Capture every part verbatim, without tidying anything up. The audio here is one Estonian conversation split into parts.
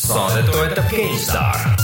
Saadet toetab GameStar.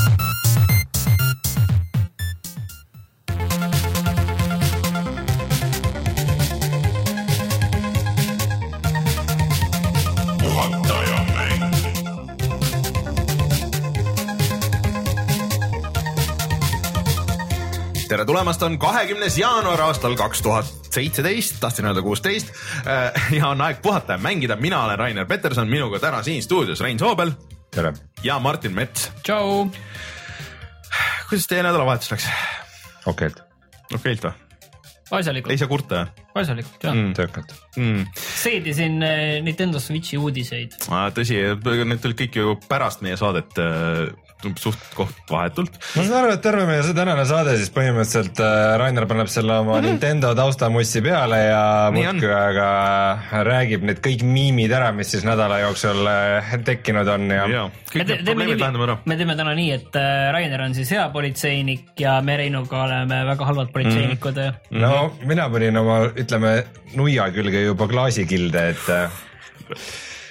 Tere tulemast, on kahekümnes jaanuar aastal kaks tuhat seitseteist, tahtsin öelda kuusteist ja on aeg puhata ja mängida. Mina olen Rainer Peterson, minuga täna siin stuudios Rein Soobel. Tere. Ja Martin Mets. Tšau. Kuidas teie nädalavahetus läks? Okeilt. Okeilt või? Asjalikult. Ei saa kurta, jah? Asjalikult, jah. Mm, töökalt. Mm. Seedisin Nintendo Switchi uudiseid. Tõsi, need tulid kõik ju pärast meie saadet suht koht vahetult. Ma saan aru, et terve meie see tänane saade siis põhimõtteliselt Rainer paneb selle oma mm-hmm. Nintendo taustamussi peale ja muudki aga räägib need kõik miimid ära, mis siis nädala jooksul tekkinud on. Ja... Ja, kõik need probleemid lahendame ära. Me teeme täna nii, et Rainer on siis hea politseinik ja me Reinuga oleme väga halvad politseinikud. Mm-hmm. No, mina panin oma, ütleme, nuia külge juba klaasikilde, et...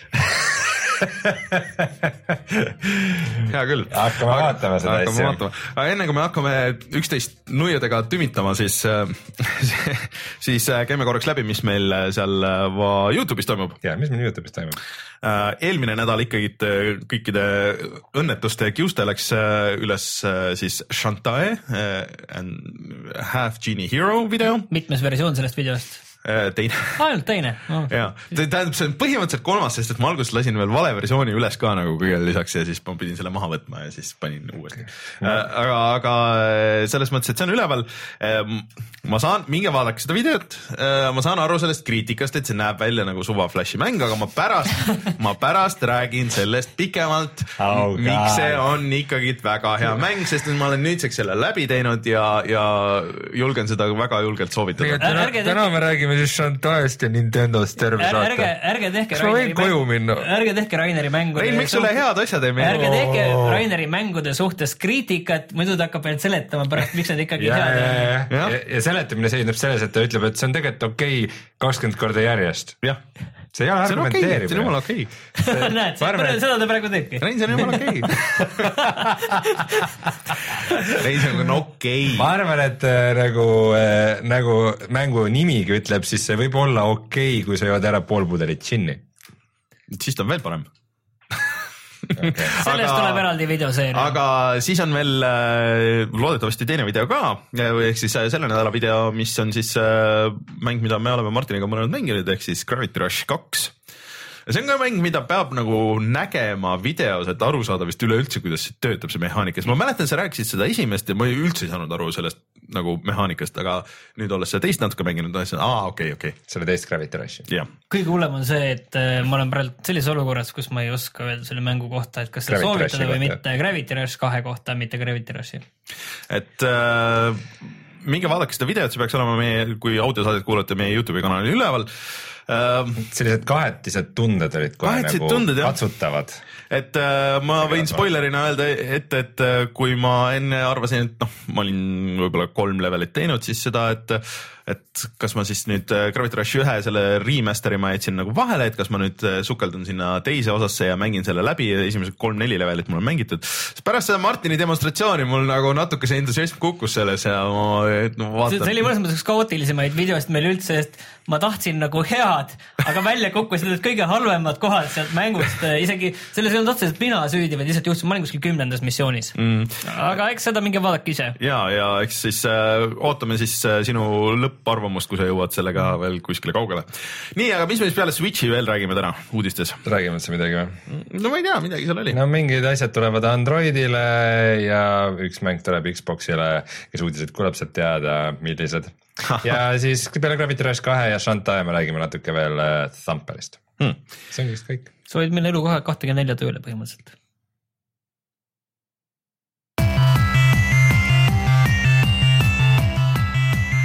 Hea küll. Hakkame aga, vaatama seda hakkame vaatama. Aga enne kui me hakkame üksteist nuiadega tümitama, siis, siis käime korraks läbi, mis meil seal YouTube'is toimub. Ja, mis meil YouTube'is toimub? Eelmine nädal ikkagi kõikide õnnetuste kiuste läks üles siis Shantae and Half Genie Hero video. Mitmes versioon sellest videost? Teine. Ainult teine. Oh. Ja, tähendab, see on põhimõtteliselt kolmas, sest et ma alguses lasin veel vale versiooni üles ka nagu kõigele lisaks ja siis ma pidin selle maha võtma ja siis panin uuesti. No. Aga, aga selles mõttes, et see on üleval. Ma saan, minge vaadake seda videot, ma saan aru sellest kriitikast, et see näeb välja nagu suva flashi mäng, aga ma pärast, ma pärast räägin sellest pikemalt, oh, miks see on ikkagi väga hea mäng, sest ma olen nüüdseks selle läbi teinud ja, ja julgen seda väga julgelt soovitada. Täna, täna me räägime siis Shantaest ja Nintendost terve saate. Ärge, ärge tehke Kas Raineri koju minna? Ärge tehke Raineri mängude Rein, miks sulle head asjad ei meeldi? Ärge tehke Raineri mängude suhtes kriitikat, muidu ta hakkab veel seletama pärast, miks nad ikkagi ja, head ja, ja, ja. Ja, ja seletamine seisneb selles, et ta ütleb, et see on tegelikult okei kakskümmend korda järjest. Jah. See ei ole argumenteerimine. See on jumala okei. Näed, seda ta praegu teebki. Rein, see on jumala okei. Rein, see on okei. Ma arvan, et nagu, nagu mängu nimigi ütleb, siis see võib olla okei, kui sa jood ära pool pudelit džinni. Siis ta on veel parem. Okay. Sellest aga, tuleb eraldi videoseeria. Aga siis on veel loodetavasti teine video ka, ehk siis selle nädala video, mis on siis mäng, mida me oleme Martiniga mõned mänginud, ehk siis Gravity Rush kaks. Ja see on ka mäng, mida peab nagu nägema videos, et aru saada vist üleüldse, kuidas see töötab see mehaanika. Ma mäletan, sa rääkisid seda esimest ja ma üldse ei saanud aru sellest nagu mehaanikast, aga nüüd olles seda teist natuke mänginud, on see, aa, okei, okei. Selle teist Gravity Rushi. Ja. Kõige hullem on see, et ma olen praegu sellises olukorras, kus ma ei oska öelda selle mängu kohta, et kas seda soovitada või mitte. Gravity Rush kahe kohta, mitte Gravity Rushi. Et äh, minge vaadake seda videot, see peaks olema meie, kui audiosaadet kuulate meie YouTube'i kanalil üleval. Sellised kahetised tunded olid kohe kahetised nagu tunded, katsutavad. Et äh, ma võin spoilerina öelda ette, et kui ma enne arvasin, et noh, ma olin võib-olla kolm levelit teinud, siis seda, et, et kas ma siis nüüd Gravity Rush ühe selle remasteri ma jätsin nagu vahele, et kas ma nüüd sukeldun sinna teise osasse ja mängin selle läbi ja esimesed kolm-neli levelit mul on mängitud. Pärast seda Martini demonstratsiooni mul nagu natuke see entusiasm kukkus selles ja ma no, vaatan. See oli mõnes mõttes kaootilisemaid videost meil üldse, sest ma tahtsin nagu head, aga välja kukkus need kõige halvemad kohad sealt mängust. Isegi selles ei olnud otseselt mina süüdi, vaid lihtsalt juhtus, ma olin kuskil kümnendas missioonis. Mm. Aga eks seda minge vaadake ise. Ja, ja eks siis äh, ootame siis äh, sinu lõpparvamust, kui sa jõuad sellega veel kuskile kaugele. Nii, aga mis me siis peale Switchi veel räägime täna uudistes? Räägime üldse midagi või? No ma ei tea, midagi seal oli. No mingid asjad tulevad Androidile ja üks mäng tuleb Xboxile, kes uudised kuuleb sealt teada, millised. Ja siis peale Gravity Rush kahe ja Shantae me räägime natuke veel Thumperist. Hmm. See on vist kõik. Sa võid meil elu kohe kakskümmend neli tööle põhimõtteliselt.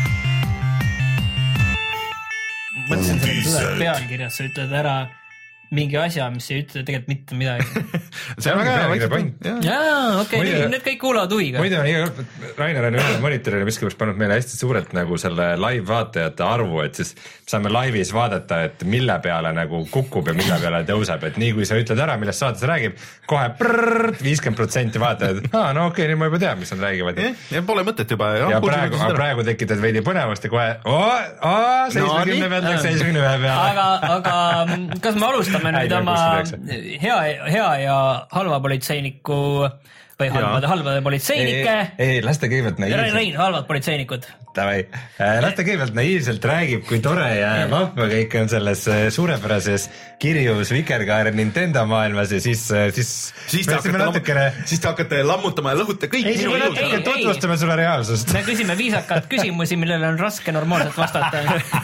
Mõtlesin selle pealkirjas, sa ütled ära, mingi asja, mis ei ütle tegelikult mitte midagi. see on väga hea point. jaa, okei, okay, need kõik kuulavad huviga. muidu on iga kord, Rainer on ühele monitorile miskipärast pannud meile hästi suurelt nagu selle live vaatajate arvu, et siis saame laivis vaadata, et mille peale nagu kukub ja mille peale tõuseb, et nii kui sa ütled ära, millest saates räägib, kohe prrrrt, viiskümmend protsenti vaatajad, aa, no okei okay,, nüüd ma juba tean, mis nad räägivad. Ja, ja pole mõtet juba. Ja, ja praegu, praegu tekitad veidi põnevust ja kohe, oo, oo, seitsmekümne pealt läks seitsmekümne ühe peale. Aga, aga kas me alustame nüüd oma hea, hea ja halva politseiniku või halvade, halvade politseinike. Ei, ei, laste kõigepealt naiivselt. Rein, halvad politseinikud. Tavai. Laste kõigepealt naiivselt räägib, kui tore ja vahva kõik on selles suurepärases kirjus Vikerkaare Nintendo maailmas ja siis, siis, siis, te hakkate, natukene... siis te hakkate lammutama ja lõhute kõik. Ei, minu ilus. Ei, tutvustame sulle reaalsust. Me küsime viisakalt küsimusi, millele on raske normaalselt vastata.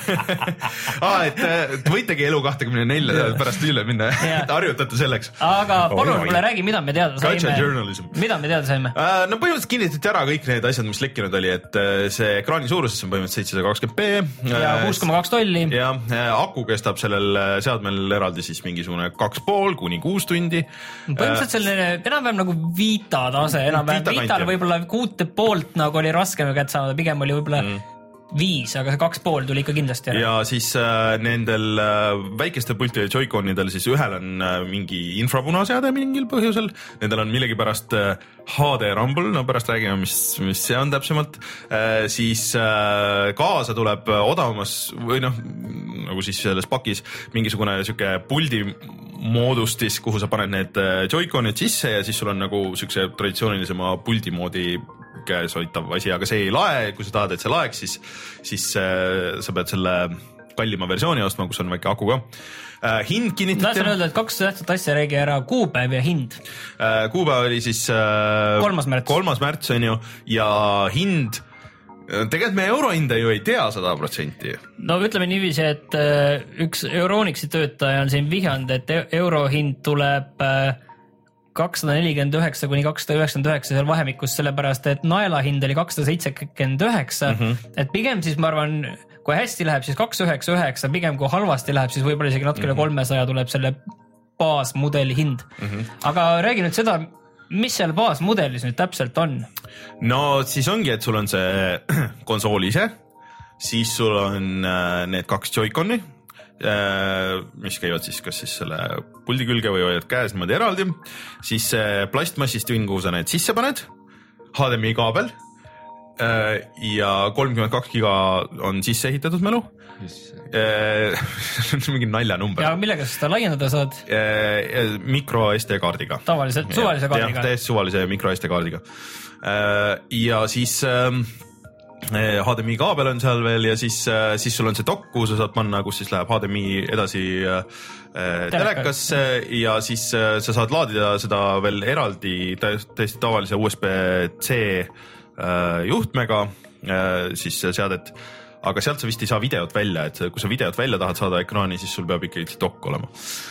Aa, et võitegi elu kahtekümne nelja pärast üle minna, et harjutate selleks. Aga palun mulle räägi, mida me teada saime. Mida me teada saime? No põhimõtteliselt kinnitati ära kõik need asjad, mis lekkinud oli, et see ekraani suuruses on põhimõtteliselt seitsesada kakskümmend p. Ja kuus koma kaks tolli. Ja aku kestab sellel seadmel eraldi siis mingisugune kaks pool kuni kuus tundi. Põhimõtteliselt selline enam-vähem nagu Vita tase, enam-vähem Vital võib-olla kuute poolt nagu oli raskem kätt saada, pigem oli võib-olla mm. viis, aga see kaks pool tuli ikka kindlasti ära. Ja siis äh, nendel äh, väikeste pultide Joy-Conidel siis ühel on äh, mingi infrapunaseade mingil põhjusel, nendel on millegipärast äh, H D Rumble, no pärast räägime, mis, mis see on täpsemalt, äh, siis äh, kaasa tuleb odavamas või noh, nagu siis selles pakis mingisugune siuke puldi moodustis, kuhu sa paned need Joy-Conid sisse ja siis sul on nagu siukse traditsioonilisema puldi moodi käes hoitav asi, aga see ei lae, kui sa tahad, et see laeks, siis, siis äh, sa pead selle kallima versiooni ostma, kus on väike aku ka. Äh, hind kinnitati. Tahtsin öelda, et kaks tähtsat asja räägi ära, kuupäev ja hind. Äh, kuupäev oli siis äh, kolmas märts, kolmas märts on ju, ja hind, tegelikult me eurohinde ju ei tea sada protsenti. No ütleme niiviisi, et äh, üks Euronixi töötaja on siin vihjanud, et eurohind tuleb äh, kakssada nelikümmend üheksa kuni kakssada üheksakümmend üheksa seal vahemikus, sellepärast et naela hind oli kakssada seitsekümmend üheksa, mm -hmm. et pigem siis ma arvan, kui hästi läheb, siis kakssada üheksakümmend üheksa, pigem kui halvasti läheb, siis võib-olla isegi natukene kolmesaja tuleb selle baasmudeli hind. Mm -hmm. Aga räägi nüüd seda, mis seal baasmudelis nüüd täpselt on? No siis ongi, et sul on see konsool ise, siis sul on need kaks Joy-Coni, mis käivad siis kas siis selle puldi külge või hoiad käes niimoodi eraldi, siis plastmassist tüng, kuhu sa need sisse paned, H D M I kaabel ja kolmkümmend kaks giga on sisse ehitatud mälu. mingi naljanumber. Ja millega sa seda laiendada saad? Mikro S D kaardiga. Tavaliselt, suvalise kaardiga. Ja, täiesti suvalise mikro S D kaardiga. Ja siis H D M I kaabel on seal veel ja siis, siis sul on see dokk, kuhu sa saad panna, kus siis läheb H D M I edasi telekasse ja siis sa saad laadida seda veel eraldi täiesti tavalise U S B C juhtmega siis seadet, aga sealt sa vist ei saa videot välja, et kui sa videot välja tahad saada ekraani, siis sul peab ikkagi dokk olema.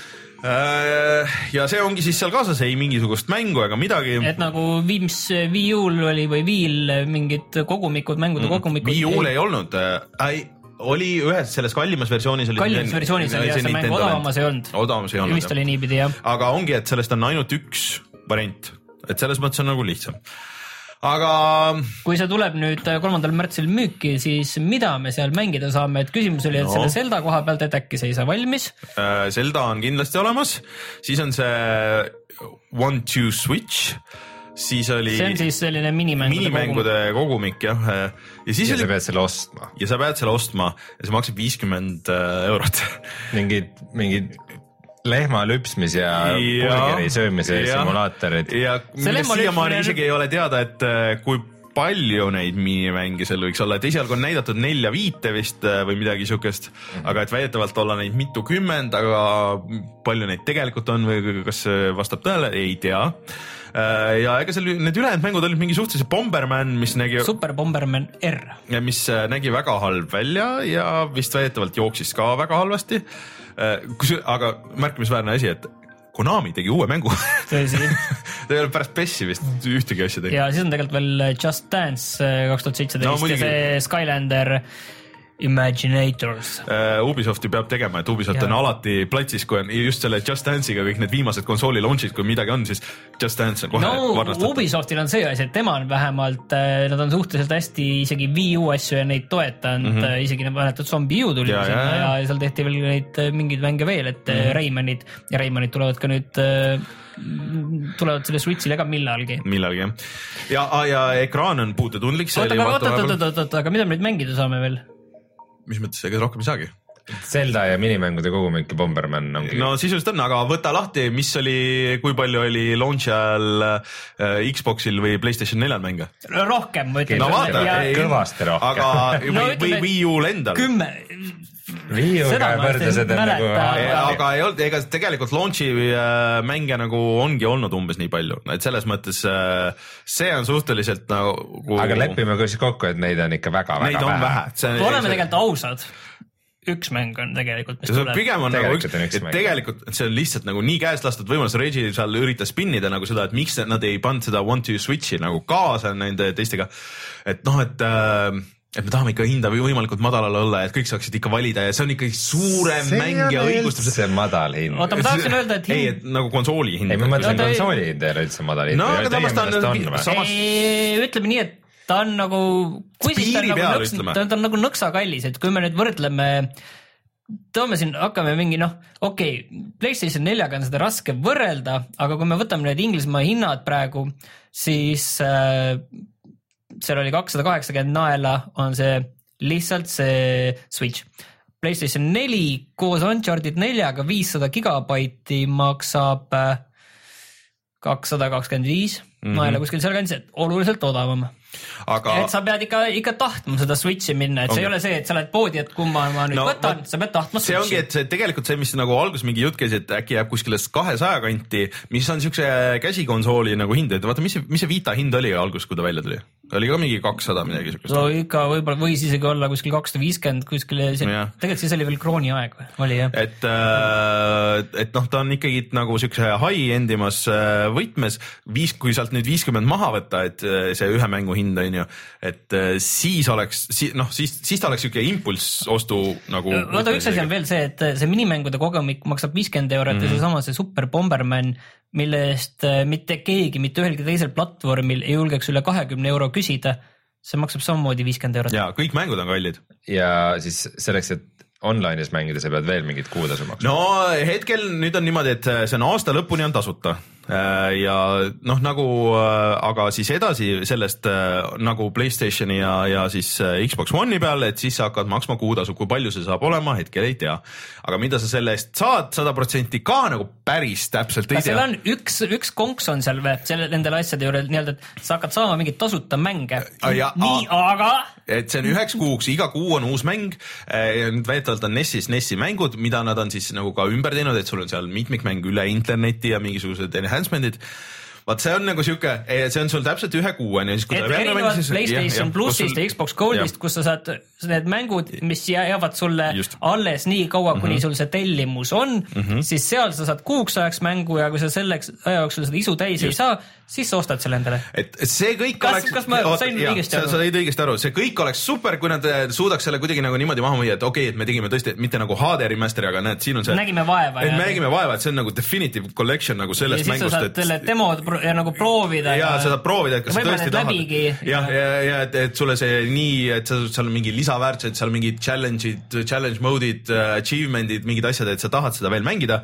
Ja see ongi siis seal kaasas, ei mingisugust mängu ega midagi. Et nagu mis Wii U-l oli või Wii-l mingid kogumikud, mängude mm, kogumikud. Wii U-l ei olnud, ei, oli ühes selles kallimas versioonis. Kallimas versioonis oli ja see mängu odavamas ei olnud. Odavamas ei olnud. Vist oli niipidi, jah. Aga ongi, et sellest on ainult üks variant, et selles mõttes on nagu lihtsam. Aga kui see tuleb nüüd kolmandal märtsil müüki, siis mida me seal mängida saame, et küsimus oli, et no. selle Zelda koha pealt, et äkki see ei saa valmis. Zelda on kindlasti olemas, siis on see One Two Switch, siis oli see on siis selline minimängude, minimängude kogumik, kogumik jah. Ja, siis ja oli... sa pead selle ostma. Ja sa pead selle ostma ja see maksab viiskümmend eurot. Mingid, mingid lehma lüpsmis ja, ja burgeri söömise ja, simulaatorid. Ja millest siiamaani isegi ei ole teada, et kui palju neid minimänge seal võiks olla, et esialgu on näidatud nelja viite vist või midagi siukest, mm-hmm. aga et väidetavalt olla neid mitu kümmend, aga palju neid tegelikult on või kas vastab tõele, ei tea. Ja ega seal need ülejäänud mängud olid mingi suhteliselt Bomberman, mis nägi Super Bomberman R, mis nägi väga halb välja ja vist väidetavalt jooksis ka väga halvasti. Kus, aga märkimisväärne asi, et Konami tegi uue mängu. Tõsi. Ta ei ole pärast Pessi vist ühtegi asja tegi. Ja siis on tegelikult veel Just Dance kaks tuhat seitseteist no, ja see Skylander Imaginators uh,. Ubisofti peab tegema, et Ubisoft ja. on alati platsis, kui on just selle Just Dance'iga kõik need viimased konsooli launch'id, kui midagi on, siis Just Dance on kohe no, varnastatud. Ubisoftil on see asi, et tema on vähemalt, nad on suhteliselt hästi isegi Wii U asju ja neid toetanud mm, -hmm. isegi mäletad Zombie U tuli ja, sinna ja, ja. ja seal tehti veel neid mingeid mänge veel, et mm -hmm. Raymanid ja Raymanid tulevad ka nüüd tulevad selle Switch'ile ka millalgi. Millalgi jah. Ja, ja ekraan on puututundlik. Oota, aga, oota, oota, oota, oota, aga mida me nüüd mängida saame veel? Mis mõttes, ega rohkem ei saagi? Zelda ja minimängude kogumik ja Bomberman ongi. No sisuliselt on, aga võta lahti, mis oli, kui palju oli launch ajal äh, Xboxil või PlayStation neljal mänge? Rohkem, ma ütlen. No vaata, ja, kõvasti rohkem. Aga no, või, või Wii U endal. Kümme. Wii U-ga võrdlused on nagu... Aga ei olnud, ega tegelikult launchi äh, mänge nagu ongi olnud umbes nii palju. Et selles mõttes äh, see on suhteliselt nagu... Aga lepime siis kokku, et neid on ikka väga, neid väga on vähe. vähe. Oleme see... tegelikult ausad. Üks mäng on tegelikult, mis tuleb. Pigem on tegelikult nagu üks, et tegelikult see on lihtsalt nagu nii käest lastud võimalus. Regi seal üritas spinnida nagu seda, et miks nad ei pannud seda one two switchi nagu kaasa nende teistega. Et noh, et... Äh, et me tahame ikka hinda võimalikult madalal olla, et kõik saaksid ikka valida ja see on ikkagi suurem see mäng ja õigustab. See on madal hind. Oota, ma tahaksin öelda, et hind... Ei, et nagu konsooli hind. Ei, ma mõtlesin konsooli hind ei ole üldse madal hind. No, aga tamas ta on... Samas... Ei, ütleme nii, et ta on nagu... Kui siis ta on nagu, nõks, ta, ta on nagu nõksa kallis, et kui me nüüd võrdleme... Toome siin, hakkame mingi, noh, okei, okay, PlayStation neljaga on seda raske võrrelda, aga kui me võtame need Inglismaa hinnad praegu, siis... Äh, seal oli kakssada kaheksakümmend naela, on see lihtsalt see Switch. PlayStation neli koos Uncharted neljaga viissada gigabaiti maksab kakssada kakskümmend viis mm-hmm. naela kuskil seal kandis, et oluliselt odavam. Aga... Et sa pead ikka, ikka tahtma seda Switchi minna, et okay. see ei ole see, et sa lähed poodi, et kumma ma nüüd no, võtan, sa pead tahtma see Switchi. See ongi, et see tegelikult see, mis nagu algus mingi jutt käis, et äkki jääb kuskile kahesaja kanti, mis on siukse käsikonsooli nagu hind, et vaata, mis see, mis see Vita hind oli algus, kui ta välja tuli? Oli ka mingi kakssada midagi siukest. No ikka võib-olla võis isegi olla kuskil kakssada viiskümmend kuskil, no, tegelikult siis oli veel krooni aeg või? Oli jah. Et, äh, et noh, ta on ikkagi nagu siukse high endimas võtmes, viis, kui sealt nüüd viiskümmend maha võtta, et see ühe mängu hind on ju, et siis oleks, noh, siis, siis ta oleks siuke impulss ostu nagu... Vaata, üks asi on veel see, et see minimängude kogumik maksab viiskümmend eurot mm-hmm. ja see sama see Super Bomberman, mille eest mitte keegi, mitte ühelgi teisel platvormil ei julgeks üle kahekümne euro küsida, see maksab samamoodi viiskümmend eurot. Ja kõik mängud on kallid. Ja siis selleks, et online'is mängida, sa pead veel mingit kuutasu maksma. No hetkel nüüd on niimoodi, et see on aasta lõpuni on tasuta. Ja noh, nagu, aga siis edasi sellest nagu PlayStationi ja, ja siis Xbox One'i peal, et siis sa hakkad maksma kuutasu, kui palju see saab olema, hetkel ei tea. Aga mida sa selle eest saad, sada protsenti ka nagu päris täpselt ei tea. Seal on üks, üks konks on seal või, selle, nendele asjade juurde, nii-öelda, et sa hakkad saama mingit tasuta mänge. Ja, nii, aga... Et see on üheks kuuks, iga kuu on uus mäng, nüüd väidetavalt on Nessis Nessi mängud, mida nad on siis nagu ka ümber teinud, et sul on seal mitmikmäng üle interneti ja mingisugused enhancement'id. Vaat see on nagu siuke, see on sul täpselt ühe kuu, on ja siis kui et erinevad siis, PlayStation ja, Plusist ja Xbox Goldist, kus sa saad need mängud, mis jäävad sulle just. Alles nii kaua, kuni mm-hmm. sul see tellimus on, mm-hmm. siis seal sa saad kuuks ajaks mängu ja kui sa selleks aja jooksul seda isu täis just. Ei saa, siis sa ostad selle endale. Et see kõik kas, oleks... Kas ma sain ja, õigesti aru? Sa said õigesti aru, see kõik oleks super, kui nad suudaks selle kuidagi nagu niimoodi maha müüa, et okei, okay, et me tegime tõesti, mitte nagu H D remaster, aga näed, siin on see... Nägime vaeva. Et nägime vaeva, et see on nagu definitive collection nagu sellest ja mängust. Ja siis sa saad et... demo ja nagu proovida. Ja, ja sa saad proovida, et kas sa tõesti tahad. Läbigi. Ja, ja, ja et, et sulle see nii, et sa, seal on mingi lisaväärtused, seal mingi challenge'id, challenge mode'id, achievement'id, mingid asjad, et sa tahad seda veel mängida.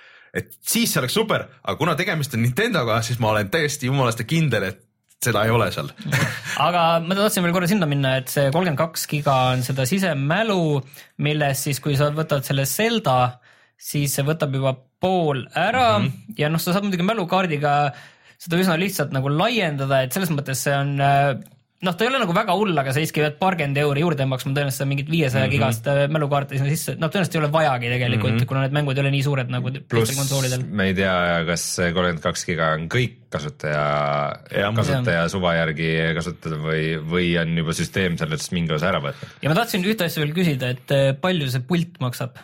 Et siis see oleks super, aga kuna tegemist on Nintendoga, siis ma olen täiesti jumalaste kindel, et seda ei ole seal. Aga ma tahtsin veel korra sinna minna, et see kolmkümmend kaks giga on seda sisemälu, milles siis, kui sa võtad selle Zelda, siis see võtab juba pool ära mm-hmm. ja noh, sa saad muidugi mälukaardiga seda üsna lihtsalt nagu laiendada, et selles mõttes see on... Noh, ta ei ole nagu väga hull, aga sa siiski pead paarkümmend euri juurde maksma tõenäoliselt mingit viiesaja gigast mm-hmm. mälukaarti sinna sisse. Noh, tõenäoliselt ei ole vajagi tegelikult, mm-hmm. kuna need mängud ei ole nii suured nagu teistel konsoolidel. Me ei tea, kas kolmkümmend kaks giga on kõik kasutaja, ja, kasutaja ja. Suva järgi kasutada või, või on juba süsteem sellest mingi osa ära võtta. Ja ma tahtsin ühte asja veel küsida, et palju see pult maksab?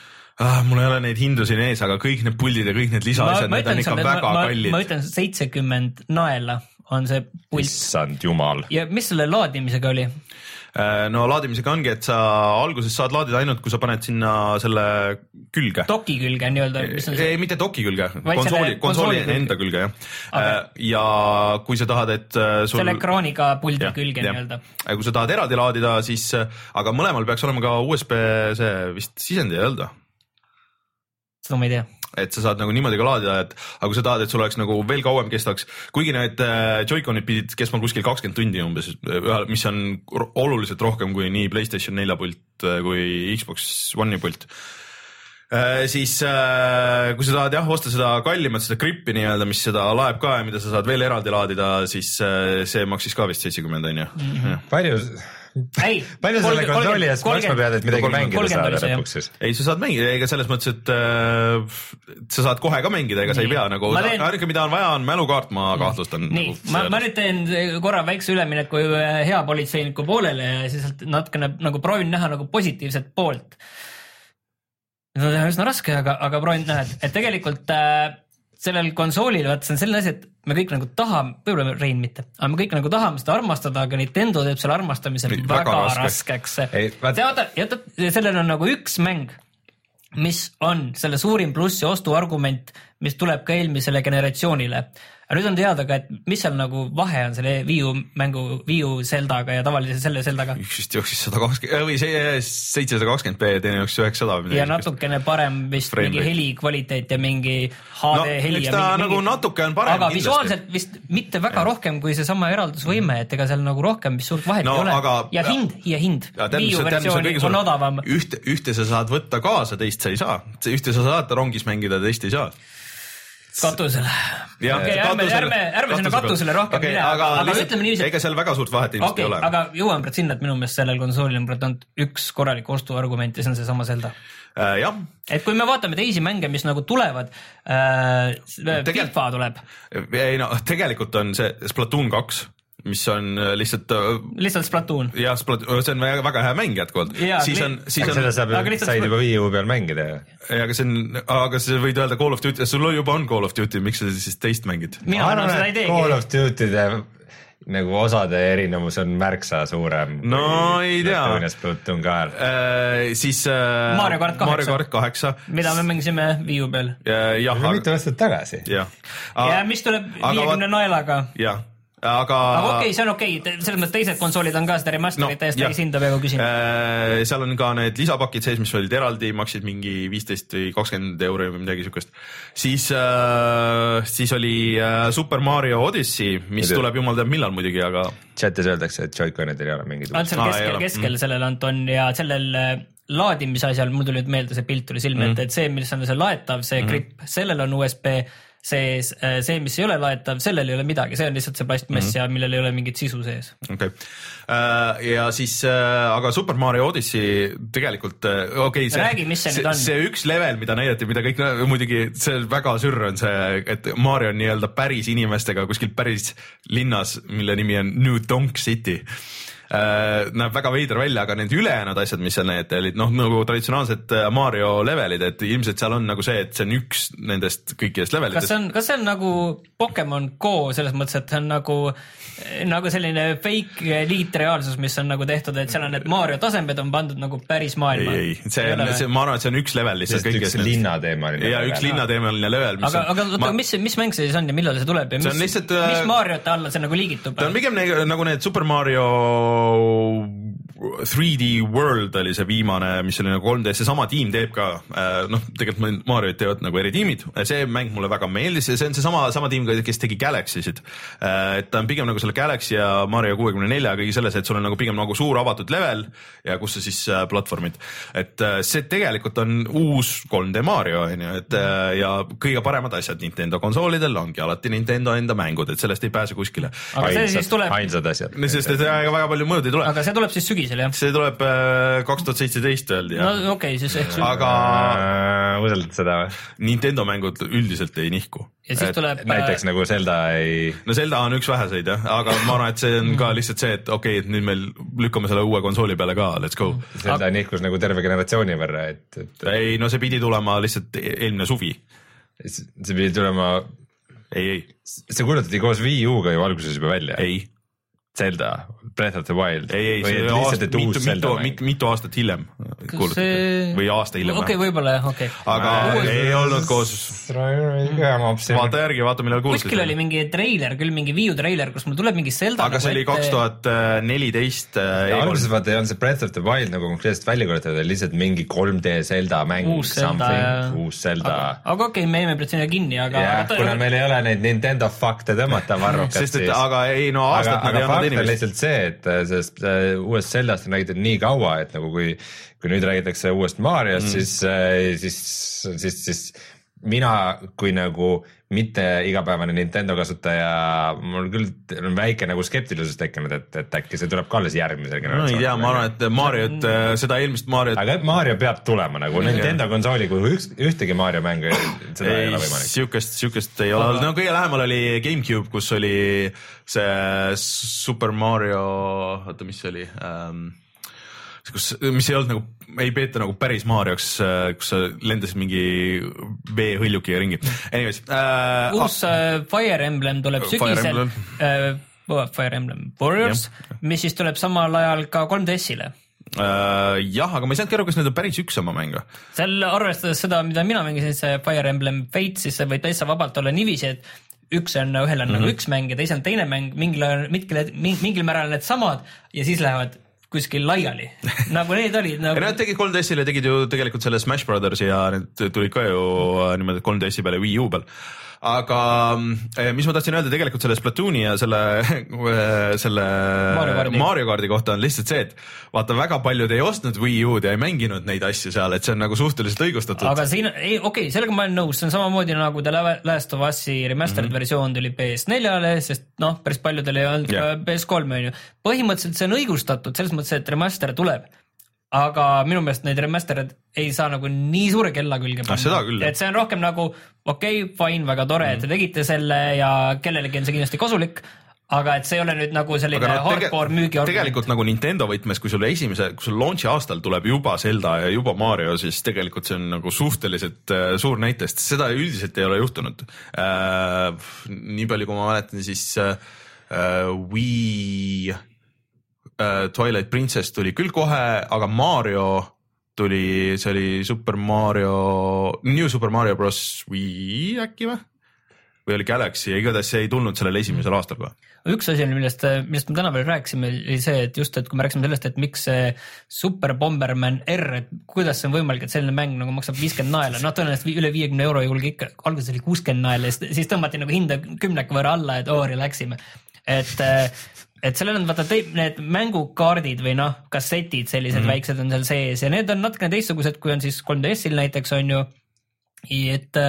Ah, mul ei ole neid hindu siin ees, aga kõik need puldid ja kõik need lisaasjad, need on ikka väga ma, kallid. Ma ütlen seitsekümmend naela on see pult. Issand jumal. Ja mis selle laadimisega oli? no laadimisega ongi, et sa alguses saad laadida ainult, kui sa paned sinna selle külge. Doki külge nii-öelda. ei, mitte doki külge, konsooli, konsooli enda külge, jah. Okay. Ja kui sa tahad, et sul... selle ekraaniga puldi ja, külge ja. nii-öelda. Kui sa tahad eraldi laadida, siis, aga mõlemal peaks olema ka U S B see vist sisendi ei öelda. Seda ma ei tea. Et sa saad nagu niimoodi ka laadida, et aga kui sa tahad, et sul oleks nagu veel kauem kestaks, kuigi need Joy-Conid pidid kestma kuskil kakskümmend tundi umbes, mis on oluliselt rohkem kui nii PlayStation neli pult kui Xbox One'i pult. Siis kui sa tahad jah, osta seda kallimat, seda grippi nii-öelda, mis seda laeb ka ja mida sa saad veel eraldi laadida, siis see maksis ka vist seitsekümmend on ju. Mm-hmm. Palju... Ei, palju selle konsooli eest maksma pead, et midagi mängida saada lõpuks siis? Ei, sa saad mängida, ega selles mõttes, et äh, sa saad kohe ka mängida, ega sa ei pea nagu, teen... ainuke mida on vaja on mälukaart, ma kahtlustan. Nii, nagu, ma, ma nüüd teen korra väikse ülemineku hea politseiniku poolele ja siis natukene nagu proovin näha nagu positiivset poolt. See on üsna raske, aga, aga proovin näha, et, et tegelikult äh, sellel konsoolil, vaat see on selline asi, et me kõik nagu tahame, võib-olla Rein mitte, aga me kõik nagu tahame seda armastada, aga Nintendo teeb selle armastamise väga, väga raskeks. Teada, sellel on nagu üks mäng, mis on selle suurim pluss ja ostuargument, mis tuleb ka eelmisele generatsioonile. Aga nüüd on teada ka, et mis seal nagu vahe on selle Wii U mängu Wii U Zeldaga ja tavalise selle Zeldaga. Üks vist jooksis sada kakskümmend või seitsesada kakskümmend p, teine jooksis üheksasada. Ja natukene parem vist Frame mingi heli kvaliteet ja mingi H D no, heli. Eks ta mingi, nagu natuke on parem. Aga visuaalselt vist mitte väga ja. rohkem kui see sama eraldusvõime, et ega seal nagu rohkem mis suurt vahet no, ei ole. Aga, ja hind, ja hind. Ja, Wii U versiooni on odavam. Ühte, ühte sa saad võtta kaasa, teist sa ei saa. Ühte sa saad rongis mängida, teist ei saa. Katusele. Ja, okay, ärme, ärme, ärme sinna katusele rohkem okay, mine, aga, aga ütleme niiviisi. Ega seal väga suurt vahet ilmselt okay, ei ole. Aga jõuan praegu sinna, et minu meelest sellel konsoolil on üks korralik ostuargument ja see on see sama Zelda. Äh, jah. Et kui me vaatame teisi mänge, mis nagu tulevad, äh, Tegel... FIFA tuleb. Ei no, tegelikult on see Splatoon kaks, mis on lihtsalt lihtsalt Splatoon. Ja Splatoon, see on väga, väga hea mäng jätkuvalt. Siis on siis on seda saab said juba Wii U peal mängida. Ja aga see on aga see võid öelda Call of Duty, sul juba on Call of Duty, miks sa siis teist mängid? Mina arvan, seda ei teegi. Call of Duty'de nagu osade erinevus on märksa suurem. No ei tea. Splatoon ka. Äh, siis äh, Mario Kart kaheksa. Mario Kart kaheksa. Mida me mängisime Wii U peal. Ja, mitu aastat tagasi. Ja. ja mis tuleb viiekümne naelaga. Ja. Aga, aga okei, okay, see on okei okay., selles mõttes teised konsoolid on ka seda remasterit no, täiesti täishinda peaaegu küsin. Äh, seal on ka need lisapakid sees, mis olid eraldi, maksid mingi viisteist või kakskümmend euro või midagi sükest. Siis, äh, siis oli äh, Super Mario Odyssey, mis Mida? tuleb jumal teab millal muidugi, aga... Chatis öeldakse, et Joy-Conidel ei ole mingid... Alt seal keskel, ah, keskel mm. sellel Anton ja sellel laadimise asjal, mul tuli meelde see pilt tuli silme, mm. et see, mis on see laetav, see mm. grip, sellel on U S B... See, see, mis ei ole laetav, sellel ei ole midagi, see on lihtsalt see plastmess mm -hmm. ja millel ei ole mingit sisu sees. Okay. Uh, ja siis, uh, aga Super Mario Odyssey tegelikult, uh, okei, okay, see, Räägi, mis see, see, see üks level, mida näidati, mida kõik, muidugi see väga sürr on see, et Mario on nii-öelda päris inimestega kuskil päris linnas, mille nimi on New Donk City. Uh, näeb väga veider välja, aga need ülejäänud asjad, mis seal need olid, noh, nagu traditsionaalsed Mario levelid, et ilmselt seal on nagu see, et see on üks nendest kõikidest levelitest. Kas see on, kas see on nagu Pokemon Go selles mõttes, et see on nagu, nagu selline fake liitreaalsus, mis on nagu tehtud, et seal on need Mario tasemed on pandud nagu päris maailma? Ei, ei, see on, see, ma arvan, et see on üks level lihtsalt. Sest üks linnateemaline level. Ja üks linnateemaline level. Aga, on, aga oota, ma... mis, mis mäng see siis on ja millal see tuleb ja mis, lihtsalt, mis Mariote alla see nagu liigitub? Ta on pigem nagu need Super Mario three D World oli see viimane, mis oli nagu kolm D, see sama tiim teeb ka, noh, tegelikult Marioid teevad nagu eri tiimid, see mäng mulle väga meeldis ja see on see sama, sama tiim, kes tegi Galaxy'sid, et ta on pigem nagu selle Galaxy ja Mario kuuekümne nelja kõigi selles, et sul on nagu pigem nagu suur avatud level ja kus sa siis platvormid, et see tegelikult on uus kolm D Mario, et ja kõige paremad asjad Nintendo konsoolidel ongi alati Nintendo enda mängud, et sellest ei pääse kuskile. Aga see siis tuleb... Ainsad asjad. Sest et väga palju mõõd ei tule. Aga see tuleb siis sügisel, jah? See tuleb kaks tuhat seitseteist öeldi, jah. No okei, okay, siis ehk sügisel. Aga usaldad seda või? Nintendo mängud üldiselt ei nihku. Ja siis tuleb... Näiteks nagu Zelda ei... No Zelda on üks väheseid, jah. Aga ma arvan, et see on ka lihtsalt see, et okei, okay, et nüüd meil lükkame selle uue konsooli peale ka, let's go. Zelda Aga... nihkus nagu terve generatsiooni võrra, et, et... Ei, no see pidi tulema lihtsalt eelmine suvi. See pidi tulema... Ei, ei. See kuulutati koos Wii U-ga ju alguses juba välja. Ei. Zelda, Breath of the Wild. ei, ei, see aast, mitu, mitu, mitu, mitu aastat hiljem kuulutati see... või aasta hiljem. okei okay,, võib-olla jah, okei okay.. aga Uus... ei olnud koos. vaata järgi, vaata millal kuulutati. kuskil oli mingi treiler, küll mingi Wii U treiler, kus mul tuleb mingi Zelda. aga see oli kaks tuhat neliteist. alguses vaata ei olnud see Breath of the Wild nagu konkreetselt välja kuulutatud, lihtsalt mingi kolm D Zelda mäng. uus Zelda. uus Zelda. aga okei okay,, me jäime pretsiooni kinni, aga. jah, kuna meil ei ole neid Nintendo fakte tõmmata varrukat, siis. aga ei no aastat nad ei olnud inimesed. lihtsalt see, et sellest uuest Zeldast on räägitud nii kaua, et nagu kui, kui nüüd räägitakse uuest Mariost mm., siis, siis, siis, siis mina kui nagu mitte igapäevane Nintendo kasutaja, mul küll on väike nagu skeptilisus tekkinud, et, et äkki see tuleb ka alles järgmisel generatsioonil. no ei tea, ma arvan, et Mariot, seda eelmist Mariot. aga Mario peab tulema nagu Nintendo konsooli, kui üks, ühtegi Mario mängu, seda ei, ei ole võimalik. Siukest, siukest ei ole, no kõige lähemal oli GameCube, kus oli see Super Mario, oota, mis see oli um,? kus, mis ei olnud nagu, ei peeta nagu päris Marioks, kus sa lendasid mingi veehõljukiga ringi. Anyways. Äh, uus äh, Fire Emblem tuleb sügisel. Äh, Fire Emblem Warriors, ja. mis siis tuleb samal ajal ka kolm D S-ile. Uh, jah, aga ma ei saanud aru, kas need on päris üks sama mängu. Seal arvestades seda, mida mina mängisin, see Fire Emblem Fate, siis see võib täitsa vabalt olla niiviisi, et üks on, ühel on mm-hmm. nagu üks mäng ja teisel on teine mäng, mingil, mingil, mingil määral need samad ja siis lähevad kuskil laiali, nagu need olid nagu... Nad tegid kolm D S-ile, tegid ju tegelikult selle Smash Brothersi ja need tulid ka ju niimoodi kolm D S-i peale Wii U peal. Aga mis ma tahtsin öelda tegelikult selle Splatooni ja selle, selle Mario Kardi. Mario Kardi kohta on lihtsalt see, et vaata, väga paljud ei ostnud Wii U-d ja ei mänginud neid asju seal, et see on nagu suhteliselt õigustatud. Aga siin, ei, okei, okay, sellega ma olen nõus, see on samamoodi nagu The Last of Us'i remastered mm-hmm. versioon tuli P S neljale, sest noh, päris paljudel ei olnud yeah. P S kolm on ju. Põhimõtteliselt see on õigustatud, selles mõttes, et remaster tuleb. Aga minu meelest neid remasterid ei saa nagu nii suure kella külge panna. Et see on rohkem nagu okei, okay, fine, väga tore, mm. et te tegite selle ja kellelegi on see kindlasti kasulik, aga et see ei ole nüüd nagu selline no, hardcore müügi argument. Tegelikult nagu Nintendo võtmes, kui sul esimese, kui sul launchi aastal tuleb juba Zelda ja juba Mario, siis tegelikult see on nagu suhteliselt äh, suur näitest. Seda üldiselt ei ole juhtunud. Äh, nii palju, kui ma mäletan, siis äh, Wii... Twilight Princess tuli küll kohe, aga Mario tuli, see oli Super Mario, New Super Mario Bros. Wii äkki või? Või oli Galaxy, igatahes see ei tulnud sellel esimesel aastal kohe. Üks asi, millest, millest me täna veel rääkisime, oli see, et just, et kui me rääksime sellest, et miks see Super Bomberman R, et kuidas see on võimalik, et selline mäng nagu maksab viiskümmend naela, noh tõenäoliselt üle viiekümne euro julge ikka, alguses oli kuuskümmend naela, siis tõmmati nagu hinda kümneka võrra alla, et oori läksime. Et et sellel on vaata te, need mängukaardid või noh, kassetid sellised mm. väiksed on seal sees ja need on natukene teistsugused, kui on siis kolm D S-il näiteks on ju, et,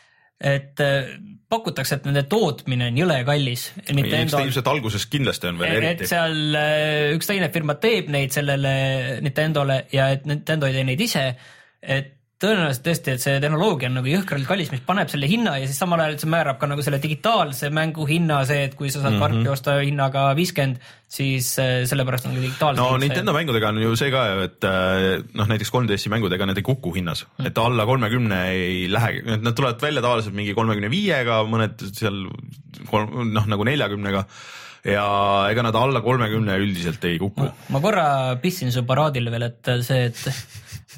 et pakutakse, et nende tootmine on jõle kallis. Ilmselt alguses kindlasti on veel eriti. Et seal üks teine firma teeb neid sellele Nintendole ja et Nintendo ei tee neid ise, et tõenäoliselt tõesti, et see tehnoloogia on nagu jõhkralt kallis, mis paneb selle hinna ja siis samal ajal see määrab ka nagu selle digitaalse mängu hinna see, et kui sa saad karpi mm-hmm. osta hinnaga viiskümmend, siis sellepärast on ka digitaalse. No Nintendo mängudega on ju see ka, et noh, näiteks kolm D S-i mängudega need ei kuku hinnas, mm. et alla kolmekümne ei lähe, nad tulevad välja tavaliselt mingi kolmekümne viiega, mõned seal noh, nagu neljakümnega ja ega nad alla kolmekümne üldiselt ei kuku. Ma, ma korra pissin su paraadile veel, et see, et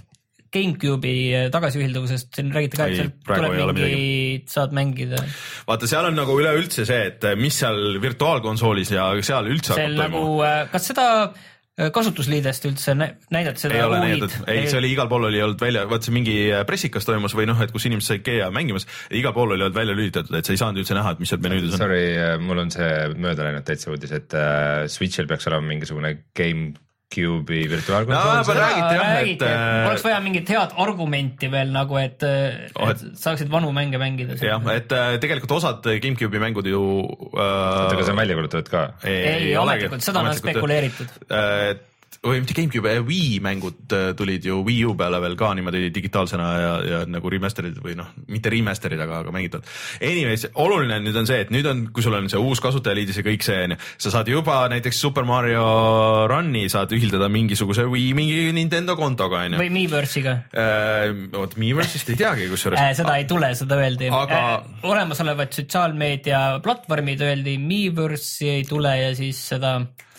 GameCube'i tagasiühilduvusest, siin räägite ka, et seal tuleb mingi, saad mängida. Vaata, seal on nagu üleüldse see, et mis seal virtuaalkonsoolis ja seal üldse hakkab nagu... Kas seda kasutusliidest üldse näidati seda ei ole näidatud, ei, see oli igal pool oli olnud välja, vaat see mingi pressikas toimus või noh, et kus inimesed said käia mängimas, igal pool oli olnud välja lülitatud, et sa ei saanud üldse näha, et mis seal menüüdes on. Sorry, mul on see mööda läinud täitsa uudis, et uh, Switch'il peaks olema mingisugune game GameCube'i virtuaalkonsool. No, räägiti, jah, et... Oleks vaja mingit head argumenti veel nagu, et, oh, et... et saaksid vanu mänge mängida. Jah, et tegelikult osad GameCube'i mängud ju... Uh... Aga see on välja kulutatud ka? Ei, ei ametlikult, seda on spekuleeritud. või mitte GameCube, Wii mängud tulid ju Wii U peale veel ka niimoodi digitaalsena ja, ja nagu remasterid või noh, mitte remasterid, aga, aga mängitavad. Anyways, oluline nüüd on see, et nüüd on, kui sul on see uus kasutajaliidis ja kõik see, sa saad juba näiteks Super Mario Run'i saad ühildada mingisuguse Wii, mingi Nintendo kontoga. Või Miiverse'iga. Äh, oot, Miiverse'ist ei teagi, kus juures. Äh, seda ei tule, seda öeldi. Aga... Äh, olemasolevad sotsiaalmeedia platvormid öeldi, Miiverse'i ei tule ja siis seda...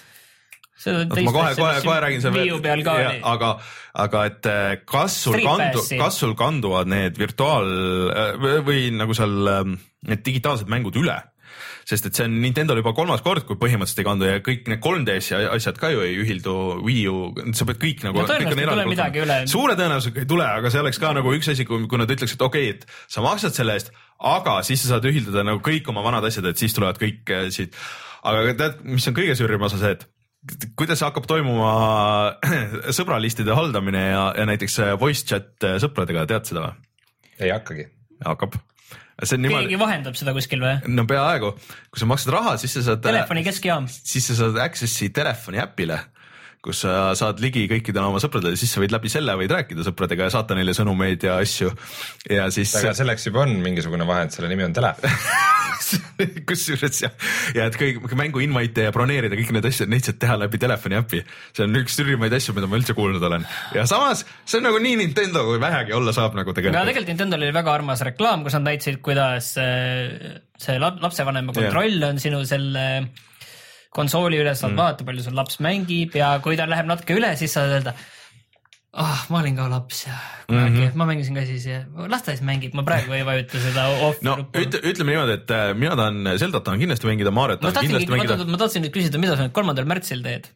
ma kohe, kohe, kohe räägin selle ja, aga, aga et kas sul, kandu, kas sul kanduvad need virtuaal või nagu seal need digitaalsed mängud üle, sest et see on Nintendo juba kolmas kord, kui põhimõtteliselt ei kandu ja kõik need kolm D S-i asjad ka ju ei ühildu Wii U, sa pead kõik nagu no, tõenäoliselt ei tule midagi üle. Suure tõenäoliselt ei tule, aga see oleks ka nagu üks asi, kui, kui nad ütleks, et okei, okay, et sa maksad selle eest, aga siis sa saad ühildada nagu kõik oma vanad asjad, et siis tulevad kõik siit. Aga tead, mis on kõige suurim osa see, et kuidas hakkab toimuma sõbralistide haldamine ja, ja näiteks voice chat sõpradega, tead seda või? Ei hakkagi. Hakkab. Keegi niimoodi... vahendab seda kuskil või? No peaaegu. Kui sa maksad raha, siis sa saad... Telefoni keskjaam. Siis sa saad accessi telefoni äpile, kus sa saad ligi kõikidele oma sõpradele, siis sa võid läbi selle võid rääkida sõpradega ja saata neile sõnumeid ja asju. Ja siis... Aga selleks juba on mingisugune vahend, selle nimi on telefon. kus juures ja, ja et kõik mängu invite ja broneerida kõik need asjad, neid saad teha läbi telefoni äpi. See on üks sürrimaid asju, mida ma üldse kuulnud olen. Ja samas, see on nagu nii Nintendo, kui vähegi olla saab nagu tegelikult. Aga tegelikult Nintendo oli väga armas reklaam, kus nad näitasid, kuidas see lapsevanema kontroll yeah. on sinu selle konsooli üle, saad mm. vaadata, palju sul laps mängib ja kui ta läheb natuke üle, siis saad öelda, ah, ma olin ka laps ja kunagi, mm -hmm. ma mängisin ka siis ja las ta siis mängib, ma praegu ei vajuta seda off. No üt, ütleme niimoodi, et mina tahan, Zeldat tahan kindlasti mängida, Mariot tahan no, kindlasti mängida. Ma tahtsin nüüd küsida, mida sa nüüd kolmandal märtsil teed?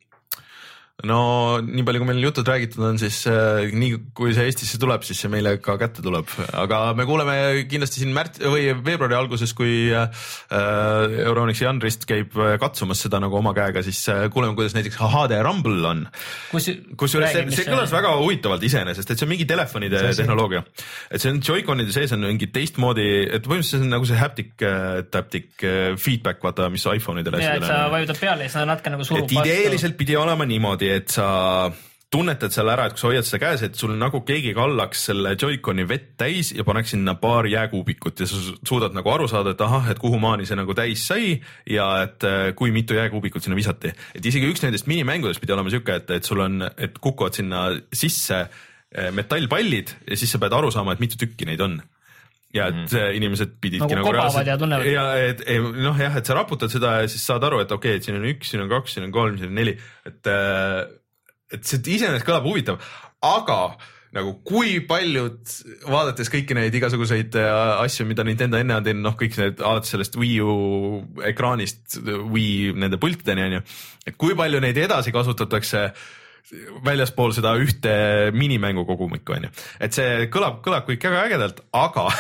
No nii palju, kui meil jutud räägitud on, siis äh, nii kui see Eestisse tuleb, siis see meile ka kätte tuleb. Aga me kuuleme kindlasti siin märt- või veebruari alguses, kui äh, Euronix Janrist käib katsumas seda nagu oma käega, siis äh, kuuleme, kuidas näiteks H D Rumble on. Kus, kus juures see, see kõlas väga huvitavalt iseenesest, et see on mingi telefonide tehnoloogia. Et see on Joy-Conide sees on mingi teistmoodi, et põhimõtteliselt on nagu see haptic, taptic feedback, vaata, mis iPhone'idele. Ja, et sa vajutad peale ja sa natuke nagu surub vastu. Et ideeliselt pidi olema niimoodi, et sa tunnetad selle ära, et kui sa hoiad seda käes, et sul nagu keegi kallaks selle Joy-Coni vett täis ja paneks sinna paar jääkuubikut ja sa suudad nagu aru saada, et ahah, et kuhu maani see nagu täis sai ja et kui mitu jääkuubikut sinna visati. Et isegi üks nendest minimängudest pidi olema siuke, et, et sul on, et kukuvad sinna sisse metallpallid ja siis sa pead aru saama, et mitu tükki neid on. Ja et mm. inimesed pididki nagu, nagu reaalselt, ja tunnevad. Ja et noh jah, et sa raputad seda ja siis saad aru, et okei, okay, et siin on üks, siin on kaks, siin on kolm, siin on neli, et et see iseenesest kõlab huvitav, aga nagu kui paljud, vaadates kõiki neid igasuguseid asju, mida Nintendo enne on teinud, noh kõik need alates sellest Wii U ekraanist, Wii nende pultideni on ju, et kui palju neid edasi kasutatakse väljaspool seda ühte minimängu kogumikku on ju, et see kõlab, kõlab kõik väga ägedalt, aga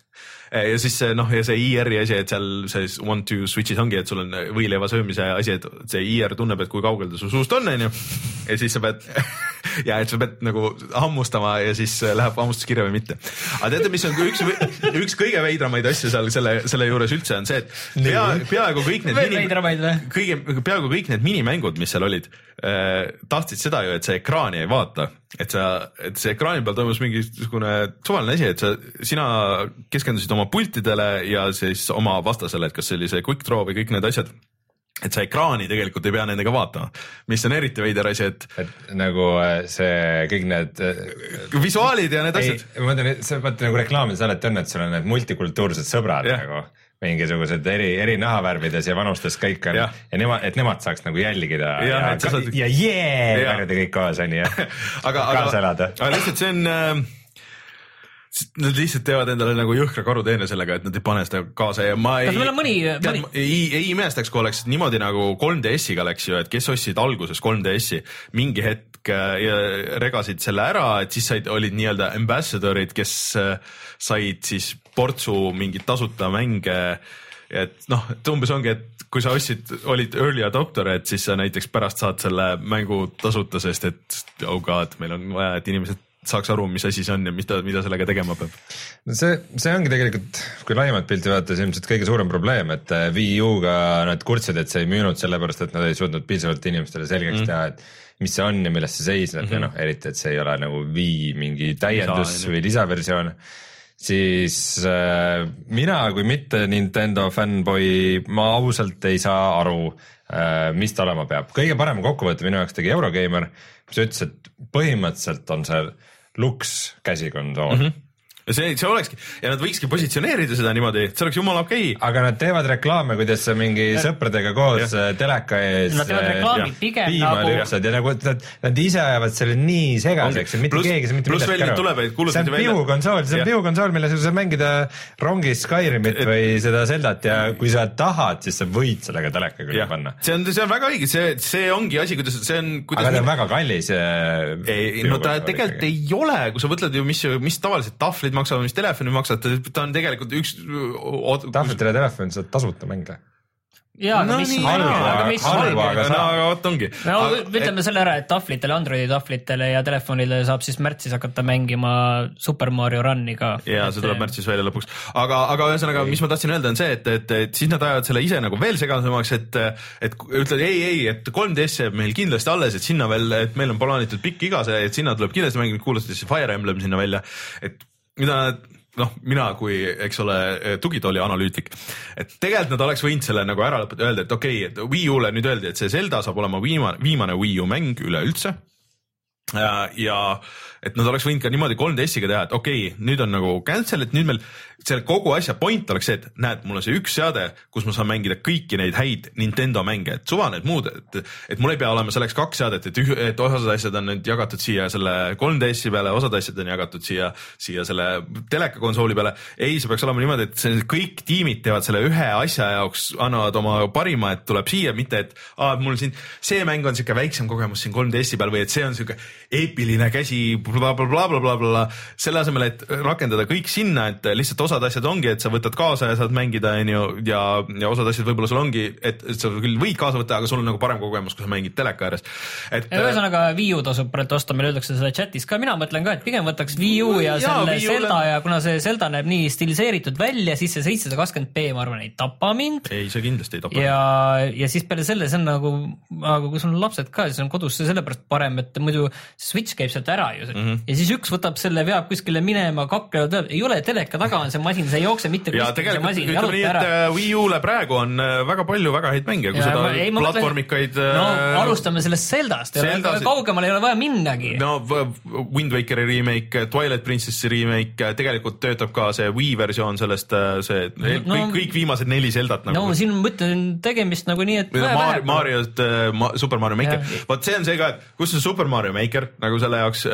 ja siis noh, ja see I R-i asi, et seal see one two switch'is ongi, et sul on võileiva söömise asi, et see I R tunneb, et kui kaugel ta su suust on, on ju, ja siis sa pead ja et sa pead nagu hammustama ja siis läheb hammustuskirja või mitte. Aga teate, mis on üks, üks kõige veidramaid asju seal selle, selle juures üldse on see, et pea, peaaegu kõik need mini, kõige, peaaegu kõik need minimängud, mis seal olid, eh, tahtsid seda ju, et see ekraani ei vaata, et sa, et see ekraani peal toimus mingisugune suvaline asi, et sa, sina keskendusid oma pultidele ja siis oma vastasele, et kas see oli see quick draw või kõik need asjad, et sa ekraani tegelikult ei pea nendega vaatama, mis on eriti veider asi, et et nagu see kõik need visuaalid ja need ei, asjad. Ma mõtlen, et see vaata nagu reklaamides alati on, et sul on need multikultuursed sõbrad yeah. nagu mingisugused eri, eri nahavärvides ja vanustes kõik on ja, ja nemad, et nemad saaks nagu jälgida ja, ja, ja, saad... ja jee, väga kõik kaas on ja aga, aga, aga lihtsalt see on äh, nad lihtsalt teevad endale nagu jõhkra karuteene sellega, et nad ei pane seda kaasa ja ma ei, mõni, tead, mõni... ei, ei imestaks, kui oleks niimoodi nagu kolm D S-iga läks ju, et kes ostsid alguses kolm D S-i, mingi hetk ja regasid selle ära, et siis said, olid nii-öelda ambassadorid, kes said siis portsu mingit tasuta mänge, et noh, et umbes ongi, et kui sa ostsid, olid early adopter, et siis sa näiteks pärast saad selle mängu tasuta, sest et oh god, meil on vaja, et inimesed saaks aru, mis asi see on ja mida, mida sellega tegema peab. No see, see ongi tegelikult, kui laiemalt pilti vaadates ilmselt kõige suurem probleem, et Wii U-ga nad kurtsid, et see ei müünud sellepärast, et nad ei suutnud piisavalt inimestele selgeks mm. teha, et mis see on ja millest see seisneb mm -hmm. ja noh, eriti, et see ei ole nagu Wii mingi täiendus Lisa, või lisaversioon, siis äh, mina kui mitte Nintendo fanboy, ma ausalt ei saa aru, äh, mis ta olema peab. Kõige parem kokkuvõte minu jaoks tegi Eurogeimer, mis ütles, et põhimõtteliselt on see Lux käsikonsool mm. -hmm. Ja see, see olekski ja nad võikski positsioneerida seda niimoodi, et see oleks jumala okei okay.. aga nad teevad reklaame, kuidas sa mingi ja, sõpradega koos ja. teleka ees nad teevad reklaami ja, pigem nagu lüksad, ja nagu nad, nad ise ajavad selle nii segaseks, et mitte plus, keegi see mitte midagi aru. See on pihukonsool, see on pihukonsool, mille sa saad mängida rongis Skyrimit et, või seda Zeldat ja kui sa tahad, siis sa võid sellega teleka küll panna. See on, see on väga õige, see, see ongi asi, kuidas see on kuidas aga ta on väga kallis. Ei, no ta tegelikult ei ole, kui sa mõtled ju, mis, mis tavaliselt tahvlid maksavad, mis telefoni maksad, ta on tegelikult üks tahvlitele telefon, saad tasuta mänge. Jaa, aga no, mis nii, halva, aga mis halva, aga no, aga oot ongi. No ütleme selle ära, et tahvlitele, Androidi tahvlitele ja telefonile saab siis märtsis hakata mängima Super Mario Run'i ka. Jaa, see tuleb märtsis välja lõpuks. Aga, aga ühesõnaga, mis ma tahtsin öelda on see, et, et, et siis nad ajavad selle ise nagu veel segasemaks, et, et ütled ei, ei, et kolm D S jääb meil kindlasti alles, et sinna veel, et meil on plaanitud pikk igase, et sinna tuleb kindlasti mängida, kuulastades Fire Emblem sinna välja, et mida nad noh, mina kui, eks ole, tugitooli analüütik, et tegelikult nad oleks võinud selle nagu ära lõpetada, öelda, et okei okay,, et Wii U-le nüüd öeldi, et see Zelda saab olema viimane, viimane Wii U mäng üleüldse ja, ja et nad oleks võinud ka niimoodi kolm D S-iga teha, et okei okay,, nüüd on nagu cancel, et nüüd meil selle kogu asja point oleks see, et näed, mul on see üks seade, kus ma saan mängida kõiki neid häid Nintendo mänge, et suva need muud, et, et mul ei pea olema selleks kaks seadet, et, üh, et osad asjad on nüüd jagatud siia selle kolm D S-i peale, osad asjad on jagatud siia, siia selle telekakonsooli peale. Ei, see peaks olema niimoodi, et see, kõik tiimid teevad selle ühe asja jaoks, annavad oma parima, et tuleb siia, mitte et aa, mul siin see mäng on siuke väiksem kogemus siin kolm D S-i peal või et see on siuke eepiline käsi blablabla, bla, bla, bla, selle asemel, et rakendada kõik sinna, et lihtsalt osad asjad ongi, et sa võtad kaasa ja saad mängida onju, ja, ja osad asjad võib-olla sul ongi, et, et sa küll võid kaasa võtta, aga sul on nagu parem kogemus, kui sa mängid teleka ääres. Ühesõnaga Wii U tasub praegu osta, meil öeldakse seda chatis ka, mina mõtlen ka, et pigem võtaks Wii U ja, ja selle Zelda ja kuna see Zelda näeb nii stiliseeritud välja, siis see seitsesada kakskümmend p ma arvan ei tapa mind. Ei, see kindlasti ei tapa. Ja, ja siis peale selle see on nagu, aga kui sul on lapsed ka, siis on kodus see sellepärast parem, et muidu Switch käib sealt ära ju. Mm -hmm. Ja siis üks võtab selle, veab kuskile minema, kaklevad, ei ole teleka taga on see masin, see ei jookse mitte kuskile see masin. Ütleme nii, et Wii U-le praegu on väga palju väga häid mänge, kui ja, seda ei, platvormikaid... No alustame sellest Zeldast, Zelda, kaugemal ei ole vaja minnagi. No Wind Wakeri remake, Twilight Princessi remake, tegelikult töötab ka see Wii versioon sellest, see no, kõik, kõik viimased neli Zeldat. Nagu. No siin mõtlen tegemist nagu nii, et Mario, Mario, Super Mario Maker. Vaat see on see ka, et kus on Super Mario Maker nagu selle jaoks,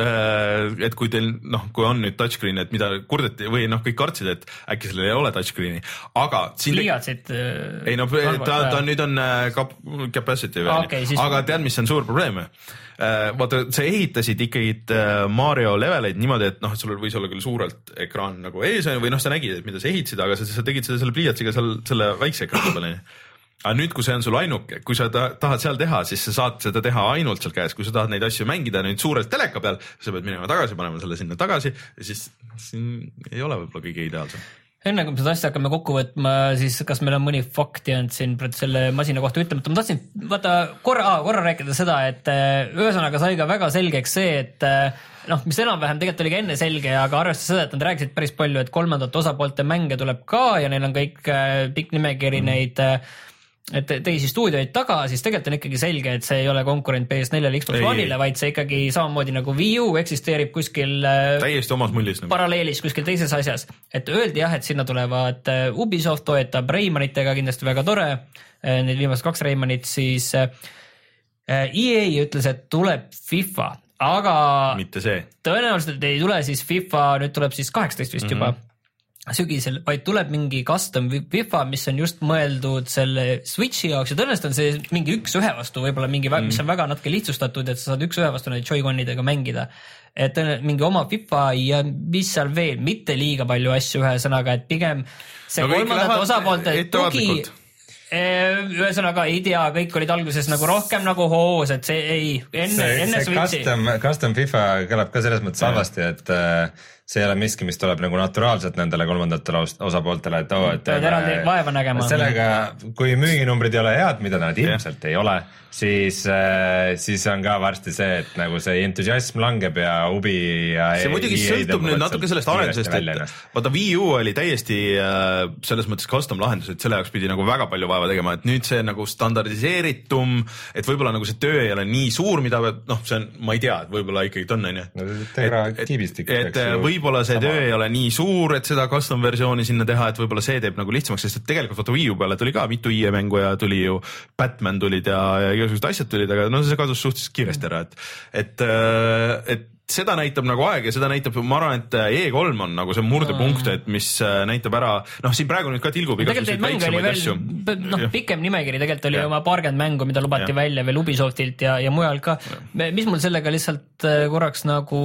et kui teil, noh, kui on nüüd touchscreen, et mida kurdeti või noh, kõik kartsid, et äkki sellel ei ole touchscreen'i, aga siin... Pliiatsid... Ei no, ta, ta nüüd on cap, capacity veel, okay, siis... aga tead, mis on suur probleem? Vaata, sa ehitasid ikkagi Mario leveleid niimoodi, et noh, et sul võis olla küll suurelt ekraan nagu ees või noh, sa nägid, et mida sa ehitasid, aga sa, sa tegid seda selle pliiatsiga seal selle väikse ekraani peale. Aga nüüd, kui see on sul ainuke, kui sa tahad seal teha, siis sa saad seda teha ainult seal käes, kui sa tahad neid asju mängida nüüd suurelt teleka peal, sa pead minema tagasi, panema selle sinna tagasi ja siis siin ei ole võib-olla kõige ideaalsem. Enne kui me seda asja hakkame kokku võtma, siis kas meil on mõni fakt jäänud siin selle masina kohta ütlemata, ma tahtsin vaata korra, korra rääkida seda, et ühesõnaga sai ka väga selgeks see, et noh, mis enam-vähem tegelikult oli ka enne selge, aga arvestades seda, et nad rääkisid päris palju, et kolmandat osapoolte mänge tuleb ka ja neil on kõik pikk nimekiri mm. neid et teisi stuudioid taga, siis tegelikult on ikkagi selge, et see ei ole konkurent P S neljale Xbox One'ile, vaid see ikkagi samamoodi nagu Wii U eksisteerib kuskil täiesti omas mullis paralleelis kuskil teises asjas. Et öeldi jah, et sinna tulevad Ubisoft toetab Raymanitega, kindlasti väga tore, need viimased kaks Raymanit, siis E A ütles, et tuleb FIFA, aga mitte see. Tõenäoliselt ei tule siis FIFA, nüüd tuleb siis kaheksateist vist mm-hmm. juba sügisel, vaid tuleb mingi custom FIFA, mis on just mõeldud selle Switchi jaoks ja tõenäoliselt on see mingi üks ühe vastu, võib-olla mingi, mm. mis on väga natuke lihtsustatud, et sa saad üks ühe vastu neid Joy-Conidega mängida. Et mingi oma FIFA ja mis seal veel, mitte liiga palju asju ühe sõnaga, et pigem see no, kolmandate osapoolte tugi, ühesõnaga ei tea, kõik olid alguses nagu rohkem nagu hoos, et see ei, enne, see, enne see Switchi. Custom, custom FIFA kõlab ka selles mõttes halvasti, et see ei ole miski, mis tuleb nagu naturaalselt nendele kolmandatele osapooltele, et oo, et pead eraldi vaeva nägema. Sellega, kui müüginumbrid ei ole head, mida nad ilmselt ei ole, siis, siis on ka varsti see, et nagu see entusiasm langeb ja huvi ja see muidugi sõltub nüüd natuke sellest arendusest, et vaata Wii U oli täiesti selles mõttes custom lahendus, et selle jaoks pidi nagu väga palju vaeva tegema, et nüüd see nagu standardiseeritum, et võib-olla nagu see töö ei ole nii suur, mida noh, see on, ma ei tea, et võib-olla ikkagi on, on ju. Et, et, et võib-olla see töö ei ole nii suur, et seda custom versiooni sinna teha, et võib-olla see teeb nagu lihtsamaks, sest et tegelikult vaata Wii U peale tuli ka mitu I E mängu ja tuli ju Batman tulid ja, ja igasugused asjad tulid, aga no see kadus suhteliselt kiiresti ära, et, et, et seda näitab nagu aeg ja seda näitab, ma arvan, et E kolm on nagu see murdepunkt, et mis näitab ära, noh siin praegu nüüd ka tilgub igasuguseid väiksemaid asju. Noh, pikem nimekiri tegelikult oli ja. oma paarkümmend mängu, mida lubati ja. välja veel Ubisoftilt ja, ja mujal ka. Ja. Mis mul sellega lihtsalt korraks nagu